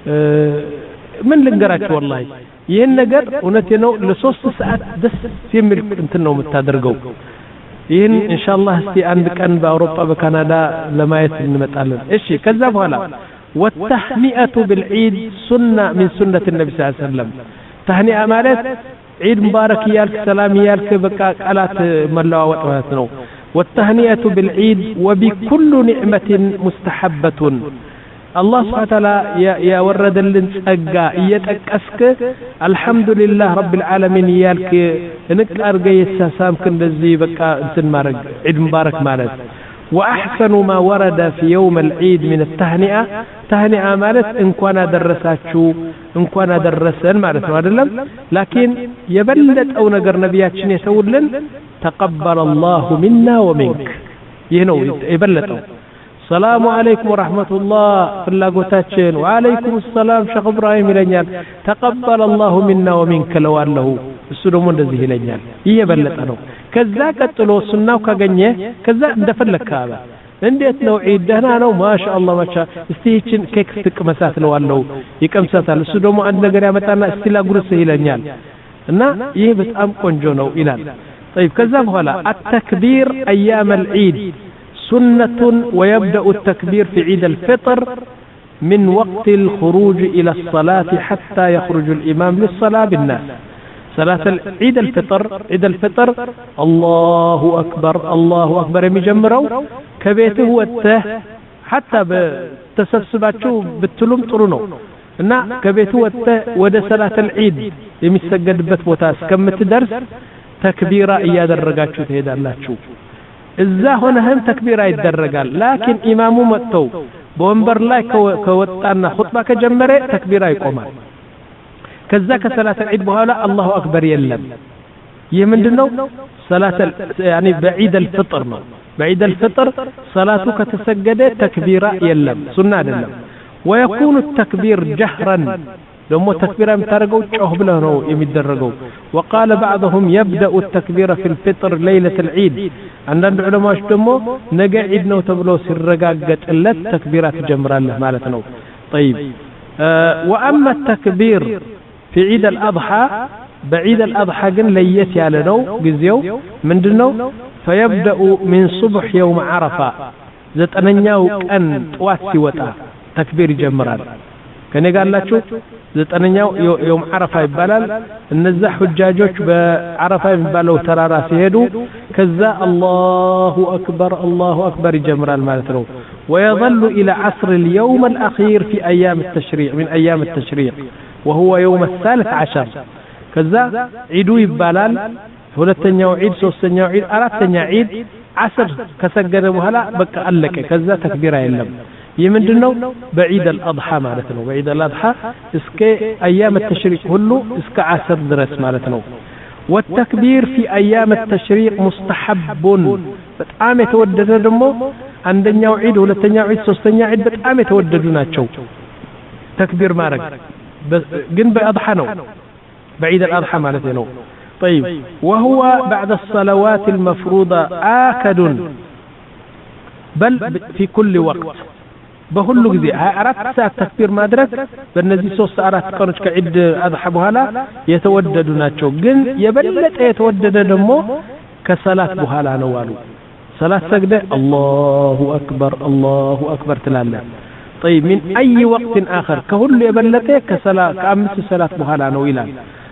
ምን ልንገራችሁ والله ይሄን ነገር እውነቴ ነው ለሶስት ሰዓት ደስ የሚል እንትን ነው የምታደርገው። ይሄን ኢንሻአላህ እስቲ አንድ ቀን በአውሮፓ በካናዳ ለማየት እንመጣለን። እሺ ከዛ በኋላ والتهنئة بالعيد سنة من سنة النبي صلى الله عليه وسلم። تهنئة ማለት عيد مبارك يالك سلام يالك በቃ ቃላት መለዋወጥ ማለት ነው። والتهنئة بالعيد وبكل نعمة مستحبة. الله سبحانه وتعالى يا ورد لنصقا يتقسك الحمد لله رب العالمين يالك انك ارجى يتسامك እንደዚህ በቃ እንትን ማረግ عيد مبارك ማለት. واحسن ما ورد في يوم العيد من التهنئة تهنئة ማለት እንኳን አደረሳችሁ እንኳን አደረሰን ማለት ነው አይደለም። ላኪን የበለጠው ነገር ነብያችን የሰውልን تقبل الله منا ومنك ይህ ነው የበለጠው። ሰላሙ አለይኩም ወራህመቱላህ ፍላጎታችን ወአለይኩም ሰላም ሸኽ ኢብራሂም ይለኛል። ተቀበለ الله منا ومنك ለዋለሁ እሱ ደግሞ እንደዚህ ይለኛል። ይህ የበለጠ ነው። ከዛ ቀጥሎ ሱናው ካገኘ ከዛ እንደፈለከ አባ እንዴት ነው ዒድ ደህና ነው ማሻአላህ ማሻ እስቲ ይችን ኬክ ትቅመሳት ለዋለሁ ይቀምሳታል። እሱ ደግሞ አንድ ነገር ያመጣና እስቲ ላጉርስ ይለኛል እና ይህ በጣም ቆንጆ ነው ይላል። طيب كذا بهلا التكبير أيام العيد سنة ويبدأ التكبير في عيد الفطر من وقت الخروج إلى الصلاة حتى يخرج الإمام للصلاة بالناس. صلاة عيد الفطر عيد الفطر الله أكبر الله أكبر يجمروا كبيته وته حتى بتسبسباتشو بتلوم طرنو እና ከቤቱ ወጥተ ወደ ሰላተ العيد የሚሰገድበት ቦታ እስከምትደርስ ተክቢራ እያደረጋችሁ ትሄዳላችሁ። እዛ ሆነህም ተክቢራ ይደረጋል። ላኪን ኢማሙ መጥተው በወንበር ላይ ከወጣና ኹጥባ ከጀመረ ተክቢራ ይቆማል። ከዛ ከሰላተ العيد በኋላ አላሁ አክበር የለም። ይህ ምንድነው? ሰላተ ያኒ በዒድ الفطر ነው። በዒድ الفطر ሰላቱ ከተሰገደ ተክቢራ የለም፣ ሱና አይደለም። ويكون التكبير جهرا ደሞ ተክቢራ የምታደርገው ጮህ ብለህ ነው የሚደረገው። وقال بعضهم يبدأ التكبير في الفطر ليلة العيد. አንዳንድ ዑለማዎች ደግሞ ነገ ዒድ ነው ተብሎ ሲረጋገጥለት ተክቢራ ትጀምራለህ ማለት ነው። طيب واما التكبير في عيد الاضحى بعيد الاضحى ግን ለየት ያለ ነው ጊዜው ምንድነው? فيبدأ من صبح يوم عرفة ዘጠነኛው ቀን ጧት ሲወጣ ተክቢር ይጀምራል። ከኔ ጋር አላችሁ? ዘጠነኛው يوم عرفة ይባላል። እነዛ ሁጃጆች በአረፋ የሚባለው ተራራ ሲሄዱ ከዛ አላሁ አክበር አላሁ አክበር ይጀምራል ማለት ነው። ويظل إلى عصر اليوم الأخير في أيام التشريع من أيام التشريع وهو يوم الثالث عشر. ከዛ ዒዱ ይባላል። ሁለተኛው ዒድ፣ ሶስተኛው ዒድ፣ አራተኛው ዒድ ዓስር ከሰገደ በኋላ በቃ አለቀ ከዛ ተክቢራ የለም የምንድነው በዒድ አልአድሃ ማለት ነው በዒድ አልአድሃ እስከ አያም التشريق ሁሉ እስከ ዓስር ድረስ ማለት ነው والتكبير في ايام التشريق مستحب በጣም የተወደደ ደግሞ አንደኛው ዒድ ሁለተኛው ዒድ ሶስተኛው ዒድ በጣም የተወደዱ ናቸው ተክቢር ማድረግ ግን በአድሃ ነው بعيد الأضحى مالته نو طيب وهو بعد الصلوات المفروضة آكد بل في كل وقت بهلو جزي أرات ساعة تكبير ما درك بالنزي سوس أرات كانوش كعد أضحى بهلا يتودد ناتشو جن يبلت يتودد دمو كصلاة بهلا نوالو صلاة سجدة الله أكبر الله أكبر تلالا طيب من أي وقت آخر كهل يبلته كصلاة كأمس صلاة بهلا نويلا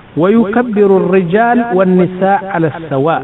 ويكبر الرجال والنساء على السواء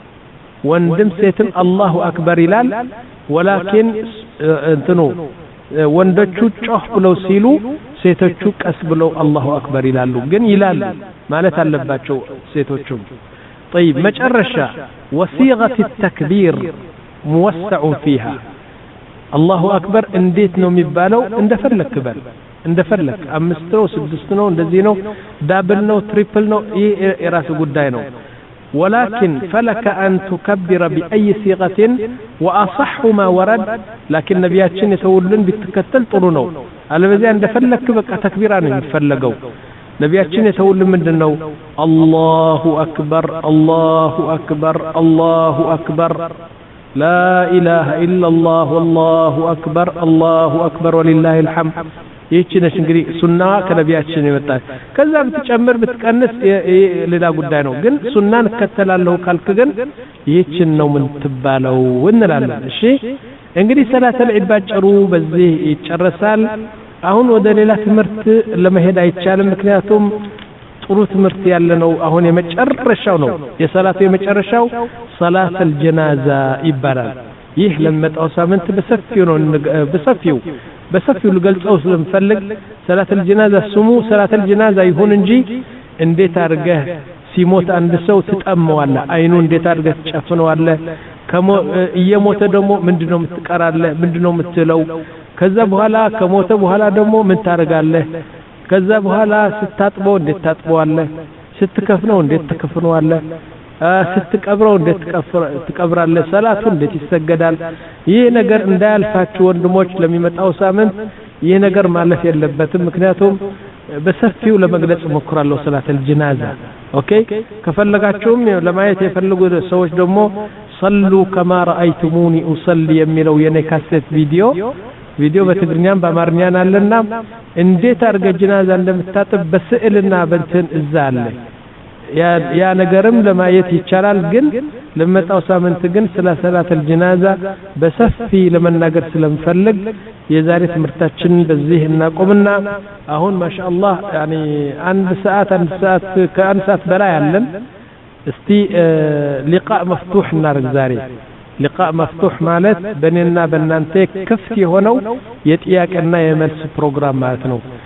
وندم سيتم الله أكبر إلال ولكن انتنو وندتشو تشوح بلو سيلو سيتشو كسبلو الله أكبر إلالو جن إلال ما لتعلباتشو سيتشو طيب مجرشة وصيغة التكبير موسع فيها الله أكبر انديتنو مبالو اندفلك كبال اندفلك امسترو سدستنو اندزينو دابلنو تريبلنو اي راس قداينو ولكن فلك أن تكبر بأي صيغة وأصح ما ورد لكن نبياتشين يتولون بالتكتل طرونو على بذي اندفلك بك تكبيران يتفلقو نبياتشين يتولون من دنو الله أكبر الله أكبر الله أكبر لا إله إلا الله والله أكبر الله أكبر ولله الحمد يجينا شنقري سنة كنبياتشين يمتاز كذا بتجمر بتكنس للا قدانو جن سنة نكتل له كالكجن يجينا من تبالو ونرالنا الشيء انقري صلاة العيد باجرو بزيه يتشرسال اهون ودليلة تمرت لما هدا يتشال مكنياتهم ጥሩ ትምህርት ያለ ነው አሁን የመጨረሻው ነው የሰላቱ የመጨረሻው ሰላት الجنازة ይባላል ይህ ለመጣው ሳምንት በሰፊው ነው በሰፊው በሰፊው ልገልጸው ስለምፈልግ ሰላት الجنازة ስሙ ሰላት الجنازة ይሁን እንጂ እንዴት አድርገህ ሲሞት አንድ ሰው ትጠመዋለ አይኑ እንዴት አድርገህ ትጨፍነዋለ ከሞ እየሞተ ደግሞ ምንድነው የምትቀራለህ ምንድነው የምትለው ከዛ በኋላ ከሞተ በኋላ ደግሞ ምን ታረጋለህ ከዛ በኋላ ስታጥበው እንዴት ታጥበዋለህ ስትከፍነው እንዴት ትከፍነዋለህ ስትቀብረው እንዴት ትቀብራለህ ሰላቱ እንዴት ይሰገዳል ይሄ ነገር እንዳያልፋችሁ ወንድሞች ለሚመጣው ሳምንት ይሄ ነገር ማለፍ የለበትም ምክንያቱም በሰፊው ለመግለጽ ሞክራለሁ ሰላት الجنازة ኦኬ ከፈለጋችሁም ለማየት የፈልጉ ሰዎች ደግሞ صلوا كما رأيتموني أصلي የሚለው የኔ ካሴት ቪዲዮ ቪዲዮ በትግርኛም በአማርኛም አለና እንዴት አርገ ጀናዛ እንደምታጠብ በስዕልና በእንትን እዛ አለ ያ ያ ነገርም ለማየት ይቻላል ግን ለመጣው ሳምንት ግን ስለ ሰላት الجنازة በሰፊ ለመናገር ስለምፈልግ የዛሬ ትምህርታችን በዚህ እናቆምና አሁን ማሻአላህ يعني አንድ ሰዓት አንድ ሰዓት ከአንድ ሰዓት በላይ አለን እስቲ لقاء مفتوح እናርግ ዛሬ لقاء مفتوح مالت بيننا بنانتك كفتي هونو يتياكنا يملس بروجرام مالتنو